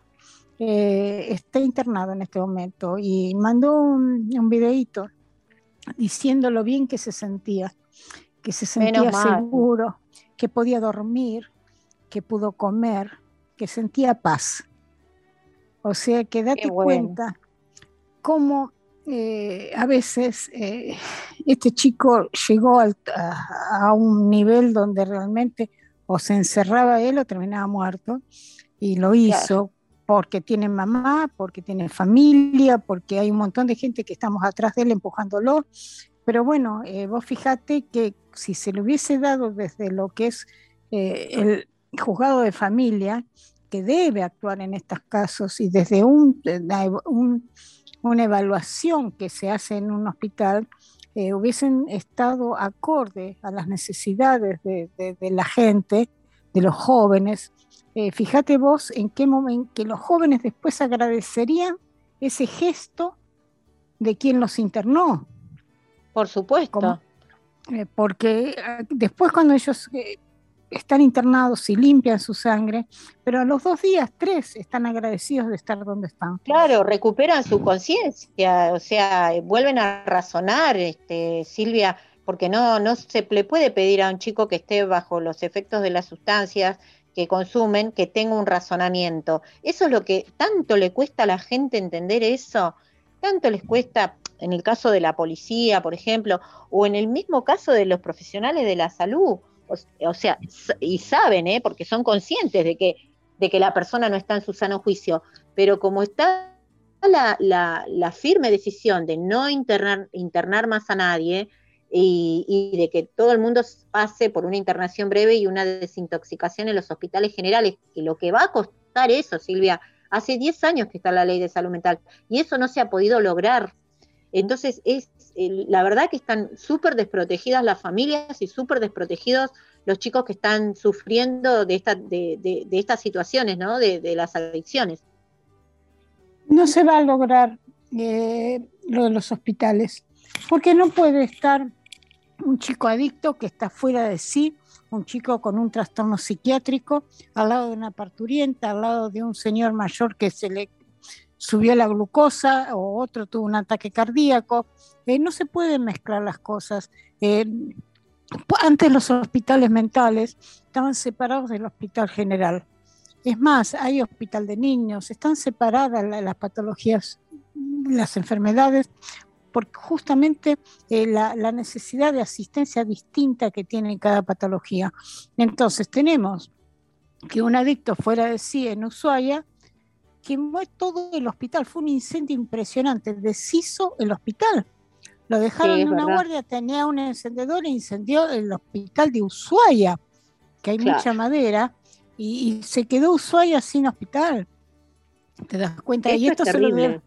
Eh, está internado en este momento y mandó un, un videíto diciendo lo bien que se sentía, que se sentía seguro, que podía dormir, que pudo comer, que sentía paz. O sea, que date bueno. cuenta cómo Eh, a veces eh, este chico llegó al, a, a un nivel donde realmente o se encerraba él o terminaba muerto y lo hizo claro. porque tiene mamá, porque tiene familia, porque hay un montón de gente que estamos atrás de él empujándolo, pero bueno, eh, vos fijate que si se le hubiese dado desde lo que es eh, el juzgado de familia, que debe actuar en estos casos y desde un, un una evaluación que se hace en un hospital, eh, hubiesen estado acorde a las necesidades de, de, de la gente, de los jóvenes. Eh, fíjate vos en qué momento que los jóvenes después agradecerían ese gesto de quien los internó. Por supuesto. Eh, porque eh, después cuando ellos... Eh, están internados y limpian su sangre, pero a los dos días, tres, están agradecidos de estar donde están. Claro, recuperan su conciencia, o sea, vuelven a razonar, este, Silvia, porque no, no se le puede pedir a un chico que esté bajo los efectos de las sustancias que consumen, que tenga un razonamiento. Eso es lo que tanto le cuesta a la gente entender eso, tanto les cuesta en el caso de la policía, por ejemplo, o en el mismo caso de los profesionales de la salud. O sea, y saben, ¿eh? Porque son conscientes de que, de que la persona no está en su sano juicio, pero como está la, la, la firme decisión de no internar, internar más a nadie, y, y de que todo el mundo pase por una internación breve y una desintoxicación en los hospitales generales, que lo que va a costar eso, Silvia, hace diez años que está la ley de salud mental, y eso no se ha podido lograr. Entonces, es la verdad que están súper desprotegidas las familias y súper desprotegidos los chicos que están sufriendo de, esta, de, de, de estas situaciones, ¿no? De, de las adicciones. No se va a lograr eh, lo de los hospitales, porque no puede estar un chico adicto que está fuera de sí, un chico con un trastorno psiquiátrico, al lado de una parturienta, al lado de un señor mayor que se le subió la glucosa o otro tuvo un ataque cardíaco. Eh, no se pueden mezclar las cosas. Eh, antes los hospitales mentales estaban separados del hospital general. Es más, hay hospital de niños, están separadas la, las patologías, las enfermedades, porque justamente eh, la, la necesidad de asistencia distinta que tiene cada patología. Entonces tenemos que un adicto fuera de sí en Ushuaia quemó todo el hospital, fue un incendio impresionante, deshizo el hospital, lo dejaron sí, en una verdad. guardia, tenía un encendedor e incendió el hospital de Ushuaia, que hay claro. mucha madera, y, y se quedó Ushuaia sin hospital, ¿te das cuenta? Eso y esto es se lo de...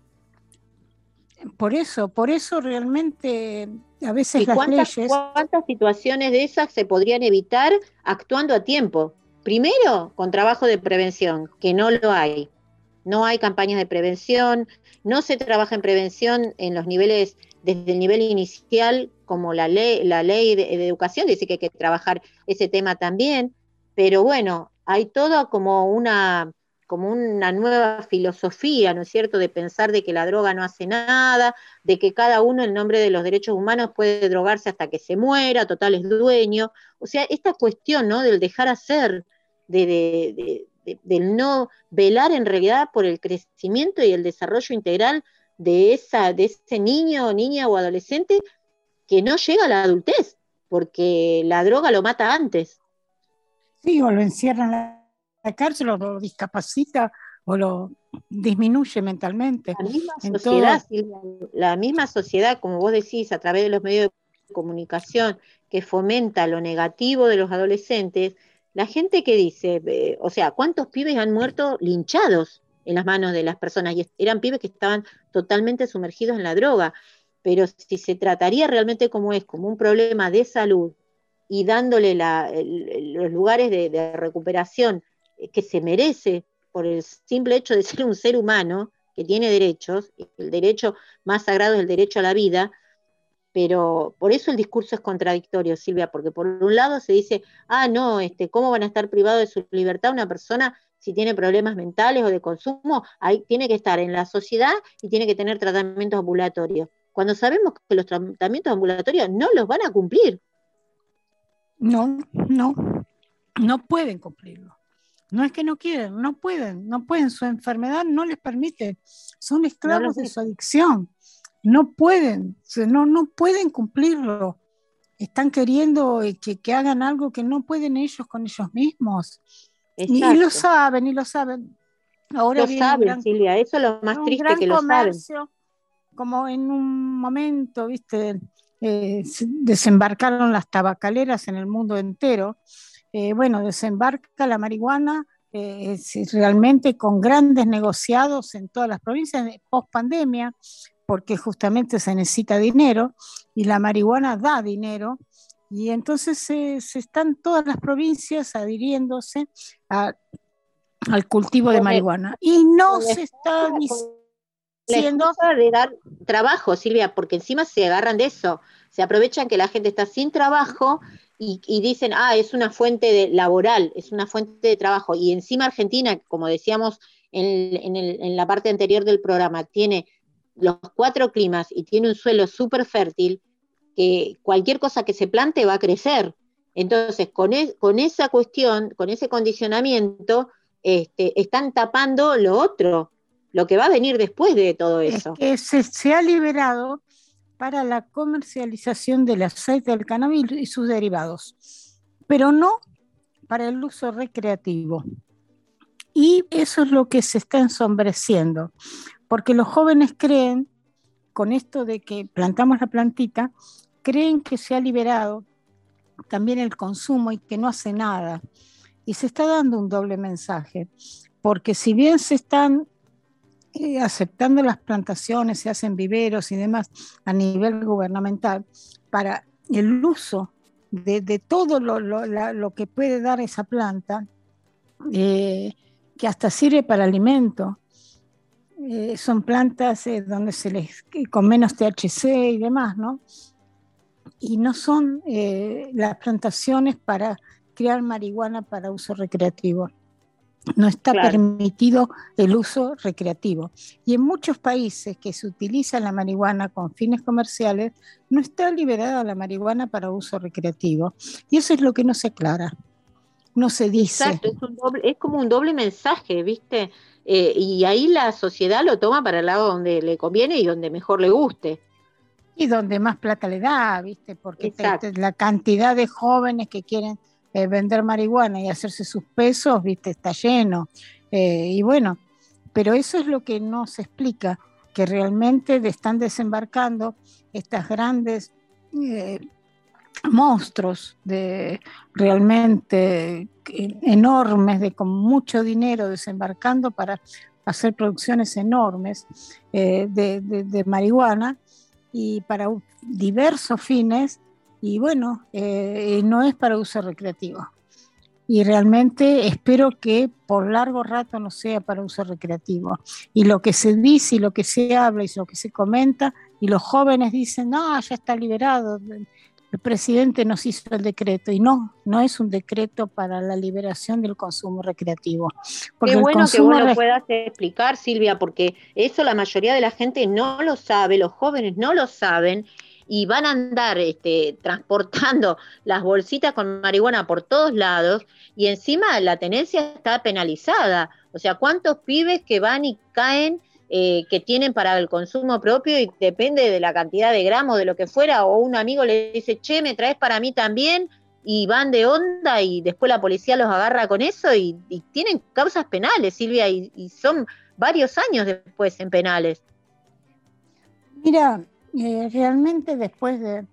Por eso, por eso realmente a veces ¿Y las cuántas, leyes... ¿Cuántas situaciones de esas se podrían evitar actuando a tiempo? Primero, con trabajo de prevención, que no lo hay. No hay campañas de prevención, no se trabaja en prevención en los niveles, desde el nivel inicial, como la ley, la ley de, de educación dice que hay que trabajar ese tema también, pero bueno, hay todo como una, como una nueva filosofía, ¿no es cierto?, de pensar de que la droga no hace nada, de que cada uno en nombre de los derechos humanos puede drogarse hasta que se muera, total es dueño. O sea, esta cuestión, ¿no?, del dejar hacer, de... de, de De, del no velar en realidad por el crecimiento y el desarrollo integral de, esa, de ese niño, niña o adolescente que no llega a la adultez, porque la droga lo mata antes. Sí, o lo encierran en la cárcel, o lo discapacita, o lo disminuye mentalmente. La misma sociedad, Silvia, la misma sociedad, como vos decís, a través de los medios de comunicación, que fomenta lo negativo de los adolescentes. La gente que dice, eh, o sea, ¿cuántos pibes han muerto linchados en las manos de las personas? Y eran pibes que estaban totalmente sumergidos en la droga. Pero si se trataría realmente como es, como un problema de salud, y dándole la, el, los lugares de, de recuperación que se merece por el simple hecho de ser un ser humano que tiene derechos, el derecho más sagrado es el derecho a la vida. Pero por eso el discurso es contradictorio, Silvia, porque por un lado se dice, ah, no, este, ¿cómo van a estar privados de su libertad una persona si tiene problemas mentales o de consumo? Ahí tiene que estar en la sociedad y tiene que tener tratamientos ambulatorios. Cuando sabemos que los tratamientos ambulatorios no los van a cumplir. No, no, no pueden cumplirlo. No es que no quieren, no pueden, no pueden, su enfermedad no les permite, son esclavos no de su adicción. No pueden, no, no pueden cumplirlo. Están queriendo que, que hagan algo que no pueden ellos con ellos mismos. Y, y lo saben, y lo saben. Ahora lo saben, gran, Silvia, eso es lo más triste que lo saben. Como en un momento, viste, eh, desembarcaron las tabacaleras en el mundo entero. Eh, bueno, desembarca la marihuana eh, realmente con grandes negociados en todas las provincias post pandemia, porque justamente se necesita dinero y la marihuana da dinero, y entonces se, se están todas las provincias adhiriéndose a, al cultivo de marihuana y no se está diciendo de dar trabajo, Silvia, porque encima se agarran de eso, se aprovechan que la gente está sin trabajo y, y dicen, ah, es una fuente de, laboral, es una fuente de trabajo, y encima Argentina, como decíamos en, en, el, en la parte anterior del programa, tiene los cuatro climas y tiene un suelo súper fértil, que cualquier cosa que se plante va a crecer. Entonces, con, es, con esa cuestión, con ese condicionamiento, este, están tapando lo otro, lo que va a venir después de todo eso. Es que se, se ha liberado para la comercialización del aceite del cannabis y sus derivados, pero no para el uso recreativo. Y eso es lo que se está ensombreciendo. Porque los jóvenes creen, con esto de que plantamos la plantita, creen que se ha liberado también el consumo y que no hace nada. Y se está dando un doble mensaje, porque si bien se están eh, aceptando las plantaciones, se hacen viveros y demás a nivel gubernamental para el uso de, de todo lo, lo, la, lo que puede dar esa planta, eh, que hasta sirve para alimento. Eh, son plantas eh, donde se les, con menos T H C y demás, ¿no? Y no son eh, las plantaciones para crear marihuana para uso recreativo. No está Claro. permitido el uso recreativo. Y en muchos países que se utiliza la marihuana con fines comerciales, no está liberada la marihuana para uso recreativo. Y eso es lo que no se aclara, no se dice. Exacto, es, un doble, es como un doble mensaje, ¿viste? Eh, y ahí la sociedad lo toma para el lado donde le conviene y donde mejor le guste. Y donde más plata le da, ¿viste? Porque te, Exacto. te, la cantidad de jóvenes que quieren eh, vender marihuana y hacerse sus pesos, ¿viste? Está lleno. Eh, y bueno, pero eso es lo que no se explica, que realmente están desembarcando estas grandes eh, monstruos de realmente eh, enormes, de con mucho dinero desembarcando para hacer producciones enormes eh, de, de, de marihuana y para diversos fines, y bueno, eh, no es para uso recreativo. Y realmente espero que por largo rato no sea para uso recreativo. Y lo que se dice y lo que se habla y lo que se comenta, y los jóvenes dicen, no, ya está liberado, el presidente nos hizo el decreto, y no, no es un decreto para la liberación del consumo recreativo. Qué bueno que vos lo puedas explicar, Silvia, porque eso la mayoría de la gente no lo sabe, los jóvenes no lo saben, y van a andar este, transportando las bolsitas con marihuana por todos lados, y encima la tenencia está penalizada. O sea, ¿cuántos pibes que van y caen eh, que tienen para el consumo propio y depende de la cantidad de gramos, de lo que fuera, o un amigo le dice, che, ¿me traes para mí también? Y van de onda y después la policía los agarra con eso y, y tienen causas penales, Silvia, y, y son varios años después en penales. Mira, eh, realmente después de,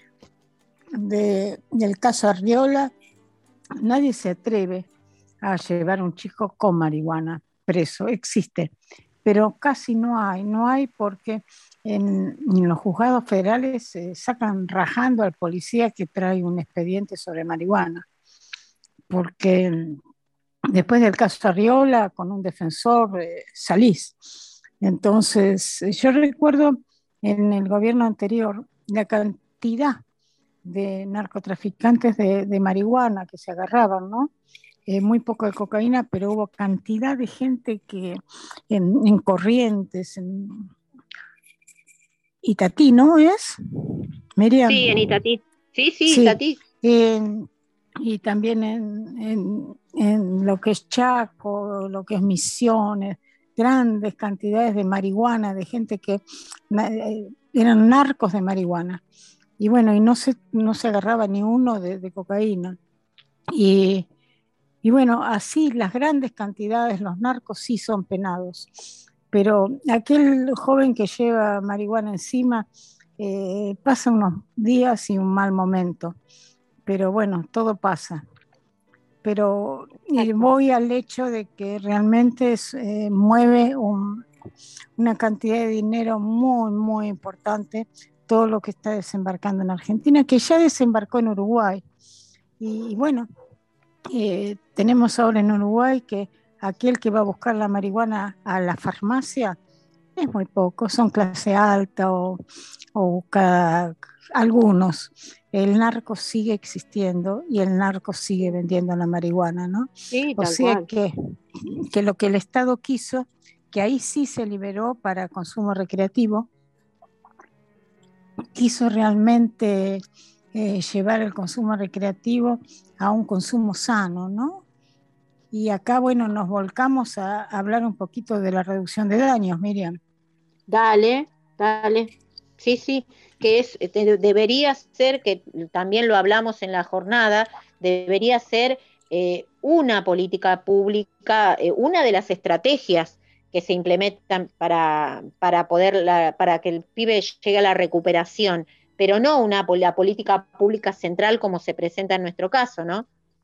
de, del caso Arriola, nadie se atreve a llevar a un chico con marihuana preso. Existe, pero casi no hay, no hay porque en, en los juzgados federales se sacan rajando al policía que trae un expediente sobre marihuana, porque después del caso Arriola, con un defensor eh, salís. Entonces, yo recuerdo en el gobierno anterior la cantidad de narcotraficantes de, de marihuana que se agarraban, ¿no? Eh, muy poco de cocaína, pero hubo cantidad de gente que en, en Corrientes, en Itatí, ¿no es? Miriam. Sí, en Itatí. Sí, sí, sí. Itatí. En, y también en, en, en lo que es Chaco, lo que es Misiones, grandes cantidades de marihuana, de gente que eh, eran narcos de marihuana. Y bueno, y no se, no se agarraba ni uno de, de cocaína. Y, y bueno, así las grandes cantidades, los narcos sí son penados. Pero aquel joven que lleva marihuana encima eh, pasa unos días y un mal momento. Pero bueno, todo pasa. Pero eh, voy al hecho de que realmente es, eh, mueve un, una cantidad de dinero muy, muy importante todo lo que está desembarcando en Argentina, que ya desembarcó en Uruguay. Y, y bueno, eh, tenemos ahora en Uruguay que aquel que va a buscar la marihuana a la farmacia es muy poco, son clase alta o, o cada, algunos. El narco sigue existiendo y el narco sigue vendiendo la marihuana, ¿no? Sí, o tal sea cual. que, que lo que el Estado quiso, que ahí sí se liberó para consumo recreativo, quiso realmente eh, llevar el consumo recreativo a un consumo sano, ¿no? Y acá, bueno, nos volcamos a, a hablar un poquito de la reducción de daños, Miriam. Dale, dale. Sí, sí, que es, de, debería ser, que también lo hablamos en la jornada, debería ser eh, una política pública, eh, una de las estrategias que se implementan para, para poder la, para que el pibe llegue a la recuperación, pero no una la política pública central como se presenta en nuestro caso, ¿no?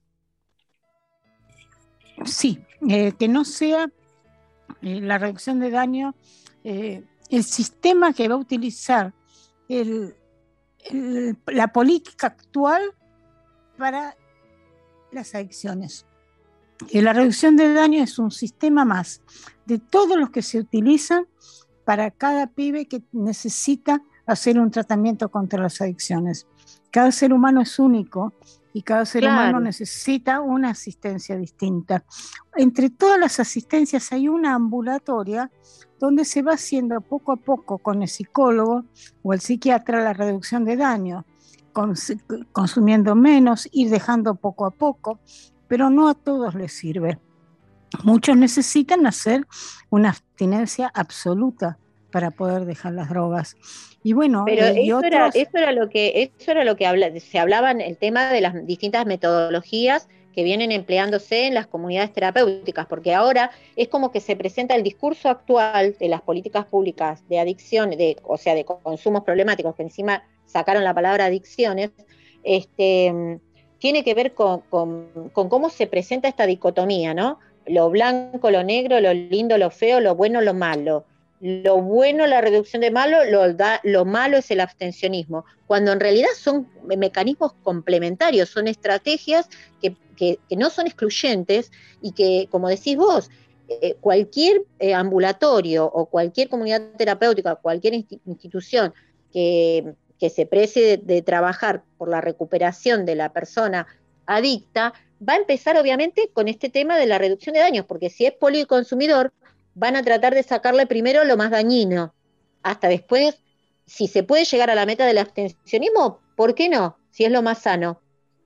Sí, eh, que no sea eh, la reducción de daño eh, el sistema que va a utilizar el, el, la política actual para las adicciones. Y la reducción de daño es un sistema más de todos los que se utilizan para cada pibe que necesita hacer un tratamiento contra las adicciones. Cada ser humano es único y cada ser Claro. humano necesita una asistencia distinta. Entre todas las asistencias hay una ambulatoria donde se va haciendo poco a poco con el psicólogo o el psiquiatra la reducción de daño, cons- consumiendo menos, ir dejando poco a poco, pero no a todos les sirve. Muchos necesitan hacer una abstinencia absoluta para poder dejar las drogas. Y bueno, Pero eh, y eso, otros... era, eso era lo que, eso era lo que habla, se hablaba en el tema de las distintas metodologías que vienen empleándose en las comunidades terapéuticas, porque ahora es como que se presenta el discurso actual de las políticas públicas de adicción, de, o sea, de consumos problemáticos, que encima sacaron la palabra adicciones, este, tiene que ver con, con, con cómo se presenta esta dicotomía, ¿no? Lo blanco, lo negro, lo lindo, lo feo, lo bueno, lo malo. Lo bueno, la reducción de malo, lo, da, lo malo es el abstencionismo, cuando en realidad son mecanismos complementarios, son estrategias que, que, que no son excluyentes y que, como decís vos, eh, cualquier eh, ambulatorio o cualquier comunidad terapéutica, cualquier inst- institución que, que se precie de, de trabajar por la recuperación de la persona adicta, va a empezar obviamente con este tema de la reducción de daños, porque si es policonsumidor, van a tratar de sacarle primero lo más dañino, hasta después, si se puede llegar a la meta del abstencionismo, ¿por qué no? Si es lo más sano.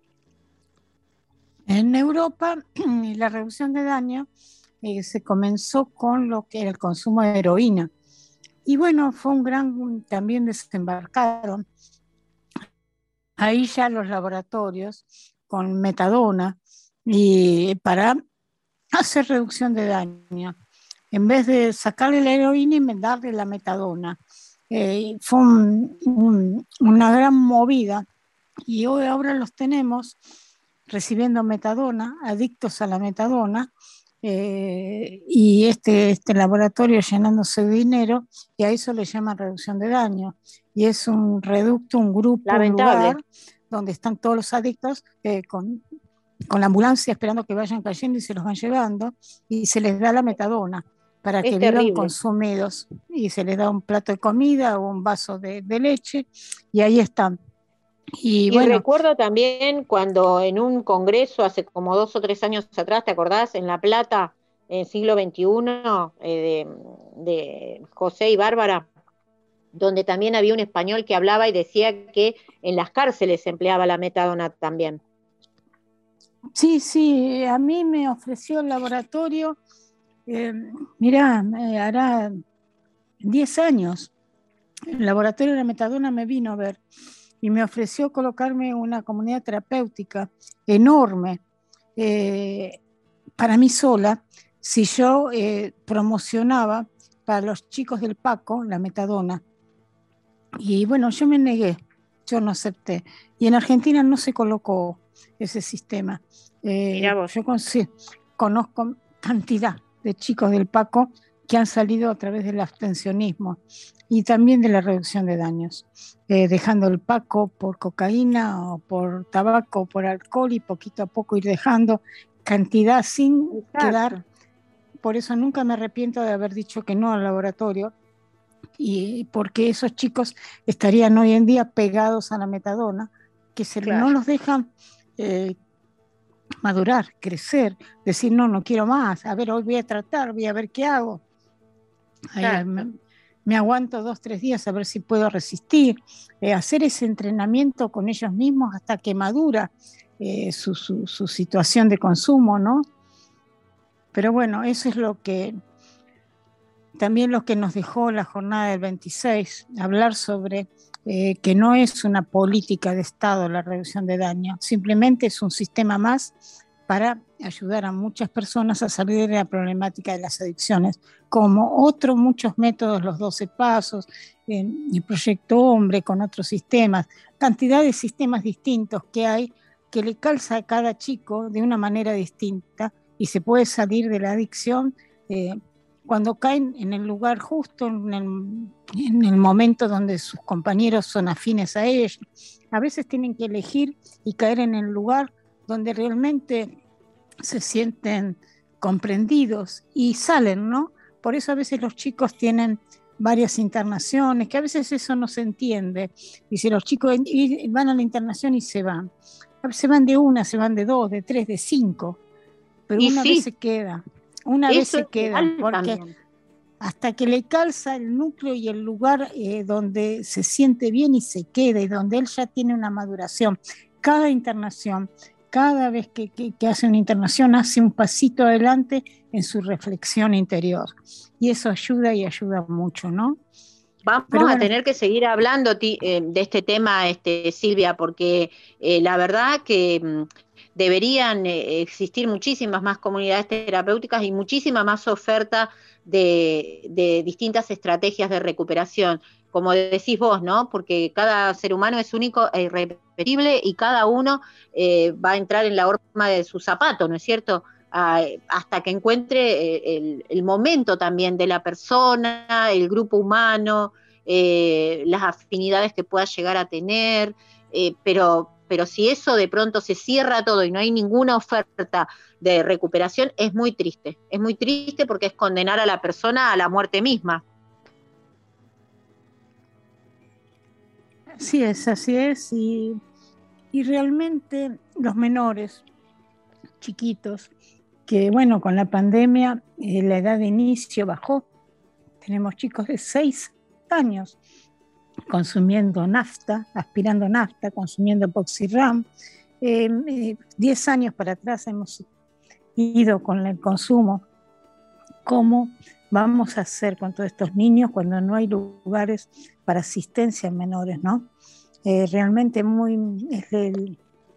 En Europa, la reducción de daño eh, se comenzó con lo que era el consumo de heroína. Y bueno, fue un gran, también desembarcaron ahí ya los laboratorios con metadona y para hacer reducción de daño. En vez de sacarle la heroína y darle la metadona. Eh, fue un, un, una gran movida y hoy ahora los tenemos recibiendo metadona, adictos a la metadona, eh, y este, este laboratorio llenándose de dinero, y a eso le llaman reducción de daño. Y es un reducto, un grupo, Lamentable. un lugar donde están todos los adictos eh, con, con la ambulancia esperando que vayan cayendo y se los van llevando, y se les da la metadona para Es que terrible. vivan consumidos, y se les da un plato de comida o un vaso de, de leche, y ahí están. Y, Y bueno, recuerdo también cuando en un congreso hace como dos o tres años atrás, ¿te acordás? En La Plata, en siglo veintiuno, eh, de, de José y Bárbara, donde también había un español que hablaba y decía que en las cárceles se empleaba la metadona también. sí, sí, a mí me ofreció el laboratorio, eh, mirá, eh, hará diez años, el laboratorio de la metadona me vino a ver y me ofreció colocarme una comunidad terapéutica enorme eh, para mí sola, si yo eh, promocionaba para los chicos del Paco la metadona. Y bueno, yo me negué, yo no acepté. Y en Argentina no se colocó ese sistema. Eh, Mirá vos. yo con, sí, conozco cantidad de chicos del Paco que han salido a través del abstencionismo y también de la reducción de daños, eh, dejando el Paco por cocaína o por tabaco o por alcohol y poquito a poco ir dejando cantidad sin Exacto. quedar. Por eso nunca me arrepiento de haber dicho que no al laboratorio, y porque esos chicos estarían hoy en día pegados a la metadona, que se, Claro. no los dejan eh, madurar, crecer, decir no, no quiero más, a ver, hoy voy a tratar, voy a ver qué hago. Ahí, Claro. me, me aguanto dos, tres días a ver si puedo resistir, eh, hacer ese entrenamiento con ellos mismos hasta que madura eh, su, su, su situación de consumo, ¿no? Pero bueno, eso es lo que también lo que nos dejó la jornada del veintiséis, hablar sobre eh, que no es una política de Estado la reducción de daño, simplemente es un sistema más para ayudar a muchas personas a salir de la problemática de las adicciones, como otros muchos métodos, los doce pasos, eh, el Proyecto Hombre, con otros sistemas, cantidad de sistemas distintos que hay, que le calza a cada chico de una manera distinta y se puede salir de la adicción eh, cuando caen en el lugar justo, en el, en el momento donde sus compañeros son afines a ellos. A veces tienen que elegir y caer en el lugar donde realmente se sienten comprendidos y salen, ¿no? Por eso a veces los chicos tienen varias internaciones, que a veces eso no se entiende. Y si los chicos van a la internación y se van, a veces se van de una, se van de dos, de tres, de cinco, pero y una sí, vez se queda, una vez se queda, porque también. Hasta que le calza el núcleo y el lugar eh, donde se siente bien y se queda, y donde él ya tiene una maduración. Cada internación, cada vez que, que, que hace una internación, hace un pasito adelante en su reflexión interior. Y eso ayuda y ayuda mucho, ¿no? Vamos Pero a bueno, tener que seguir hablando ti, eh, de este tema, este, Silvia, porque eh, la verdad que mm, deberían eh, existir muchísimas más comunidades terapéuticas y muchísima más oferta de, de distintas estrategias de recuperación, como decís vos, ¿no? Porque cada ser humano es único e irrepetible y cada uno eh, va a entrar en la horma de su zapato, ¿no es cierto? Ah, hasta que encuentre el, el momento también de la persona, el grupo humano, eh, las afinidades que pueda llegar a tener, eh, pero, pero si eso de pronto se cierra todo y no hay ninguna oferta de recuperación, es muy triste, es muy triste porque es condenar a la persona a la muerte misma. Así es, así es, y, y realmente los menores, chiquitos, que bueno, con la pandemia eh, la edad de inicio bajó, tenemos chicos de seis años consumiendo nafta, aspirando nafta, consumiendo Epoxy-RAM, eh, eh, diez años para atrás hemos ido con el consumo. ¿Cómo vamos a hacer con todos estos niños cuando no hay lugares para asistencia en menores, ¿no? Eh, realmente muy, es el,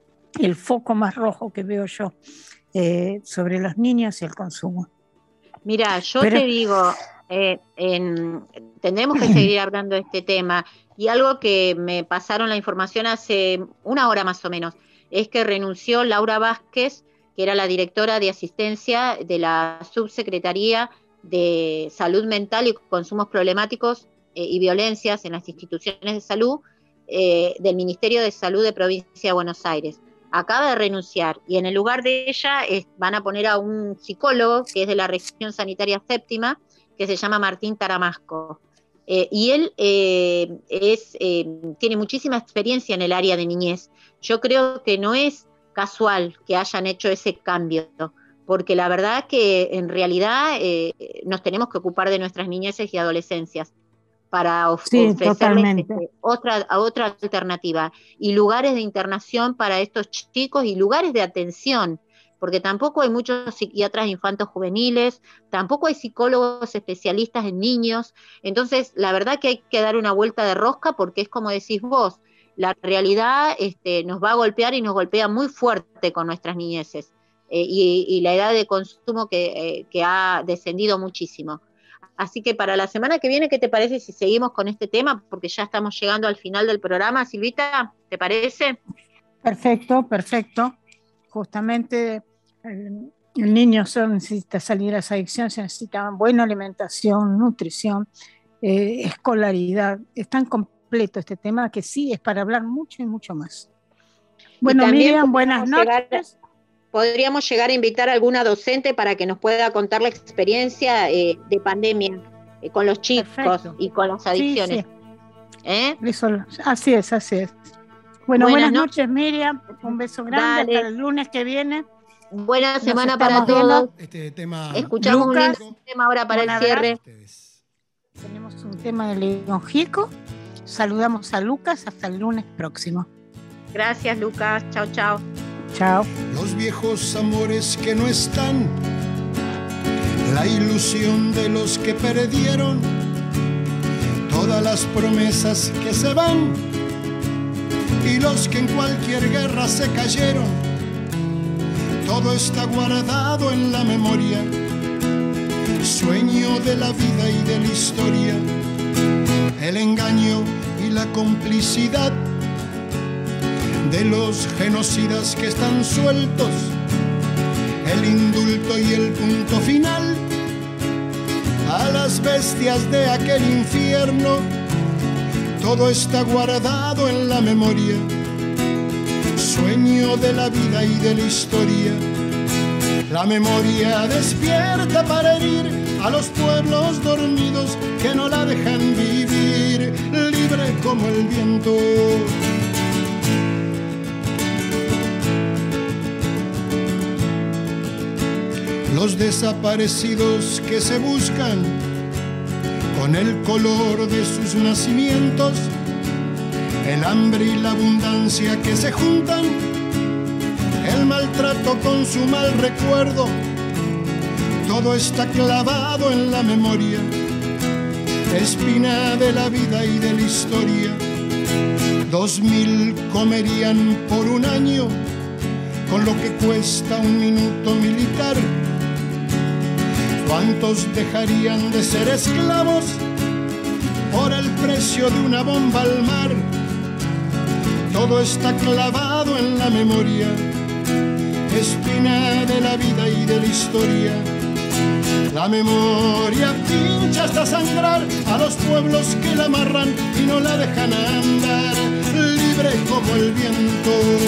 el foco más rojo que veo yo eh, sobre los niños y el consumo. Mira, yo Pero, te digo, eh, en, tendremos que seguir hablando de este tema, y algo que me pasaron la información hace una hora más o menos, es que renunció Laura Vázquez, que era la directora de asistencia de la Subsecretaría de Salud Mental y Consumos Problemáticos eh, y Violencias en las Instituciones de Salud eh, del Ministerio de Salud de Provincia de Buenos Aires. Acaba de renunciar, y en el lugar de ella es, van a poner a un psicólogo que es de la región sanitaria séptima, que se llama Martín Taramasco. Eh, y él eh, es, eh, tiene muchísima experiencia en el área de niñez. Yo creo que no es casual que hayan hecho ese cambio, porque la verdad que en realidad eh, nos tenemos que ocupar de nuestras niñeces y adolescencias para of- sí, ofrecerles este, totalmente. otra, otra alternativa, y lugares de internación para estos chicos y lugares de atención, porque tampoco hay muchos psiquiatras infantos juveniles, tampoco hay psicólogos especialistas en niños. Entonces la verdad que hay que dar una vuelta de rosca, porque es como decís vos, la realidad este, nos va a golpear y nos golpea muy fuerte con nuestras niñeces, eh, y, y la edad de consumo que, eh, que ha descendido muchísimo. Así que para la semana que viene, ¿qué te parece si seguimos con este tema? Porque ya estamos llegando al final del programa. Silvita, ¿te parece? Perfecto, perfecto. Justamente el, el niño solo necesita salir de esa adicción, se necesita buena alimentación, nutrición, eh, escolaridad. Es tan completo este tema que sí es para hablar mucho y mucho más. Bueno, Miriam, buenas llegar, noches. Podríamos llegar a invitar a alguna docente para que nos pueda contar la experiencia eh, de pandemia eh, con los chicos. Perfecto. Y con las adicciones. Sí, sí. ¿Eh? Eso, así es, así es. Bueno, buenas, buenas noches, Miriam. Un beso grande. Dale. Hasta el lunes que viene. Buena Nos semana para todos. Este tema... Escuchamos Lucas, un lindo tema ahora para el cierre. Tenemos un tema de León Gieco. Saludamos a Lucas. Hasta el lunes próximo. Gracias, Lucas. Chao, chao. Chao. Los viejos amores que no están, la ilusión de los que perdieron, todas las promesas que se van y los que en cualquier guerra se cayeron. Todo todo está guardado en la memoria, sueño de la vida y de la historia, el engaño y la complicidad de los genocidas que están sueltos, el indulto y el punto final a las bestias de aquel infierno. Todo está guardado en la memoria, sueño de la vida y de la historia. La memoria despierta para herir a los pueblos dormidos que no la dejan vivir, libre como el viento. Los desaparecidos que se buscan con el color de sus nacimientos, el hambre y la abundancia que se juntan, el maltrato con su mal recuerdo, todo está clavado en la memoria, espina de la vida y de la historia. Dos mil comerían por un año con lo que cuesta un minuto militar. ¿Cuántos dejarían de ser esclavos por el precio de una bomba al mar? Todo está clavado en la memoria, espina de la vida y de la historia. La memoria pincha hasta sangrar a los pueblos que la amarran y no la dejan andar, libre como el viento.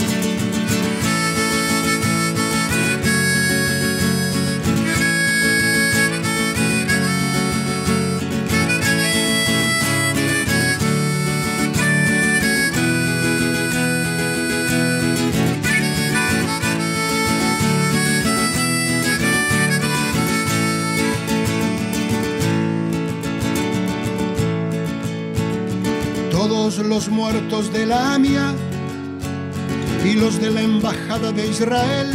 Todos los muertos de la A M I A y los de la Embajada de Israel,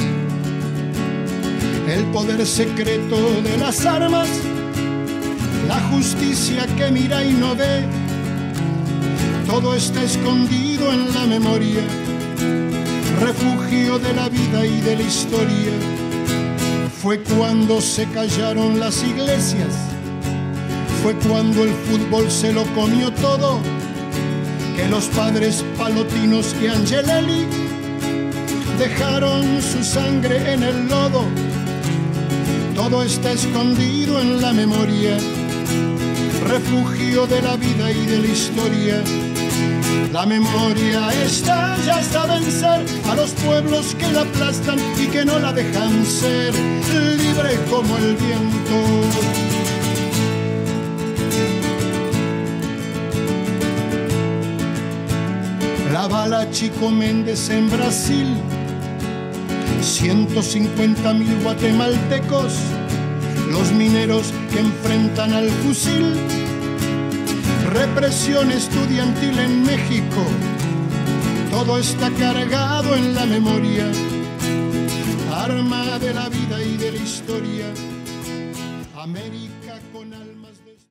el poder secreto de las armas, la justicia que mira y no ve, todo está escondido en la memoria, refugio de la vida y de la historia. Fue cuando se callaron las iglesias, fue cuando el fútbol se lo comió todo, que los padres Palotinos y Angelelli dejaron su sangre en el lodo. Todo está escondido en la memoria, refugio de la vida y de la historia. La memoria está ya hasta vencer a los pueblos que la aplastan y que no la dejan ser, libre como el viento. La bala Chico Méndez en Brasil, ciento cincuenta mil guatemaltecos, los mineros que enfrentan al fusil, represión estudiantil en México, todo está cargado en la memoria, arma de la vida y de la historia, América con almas de...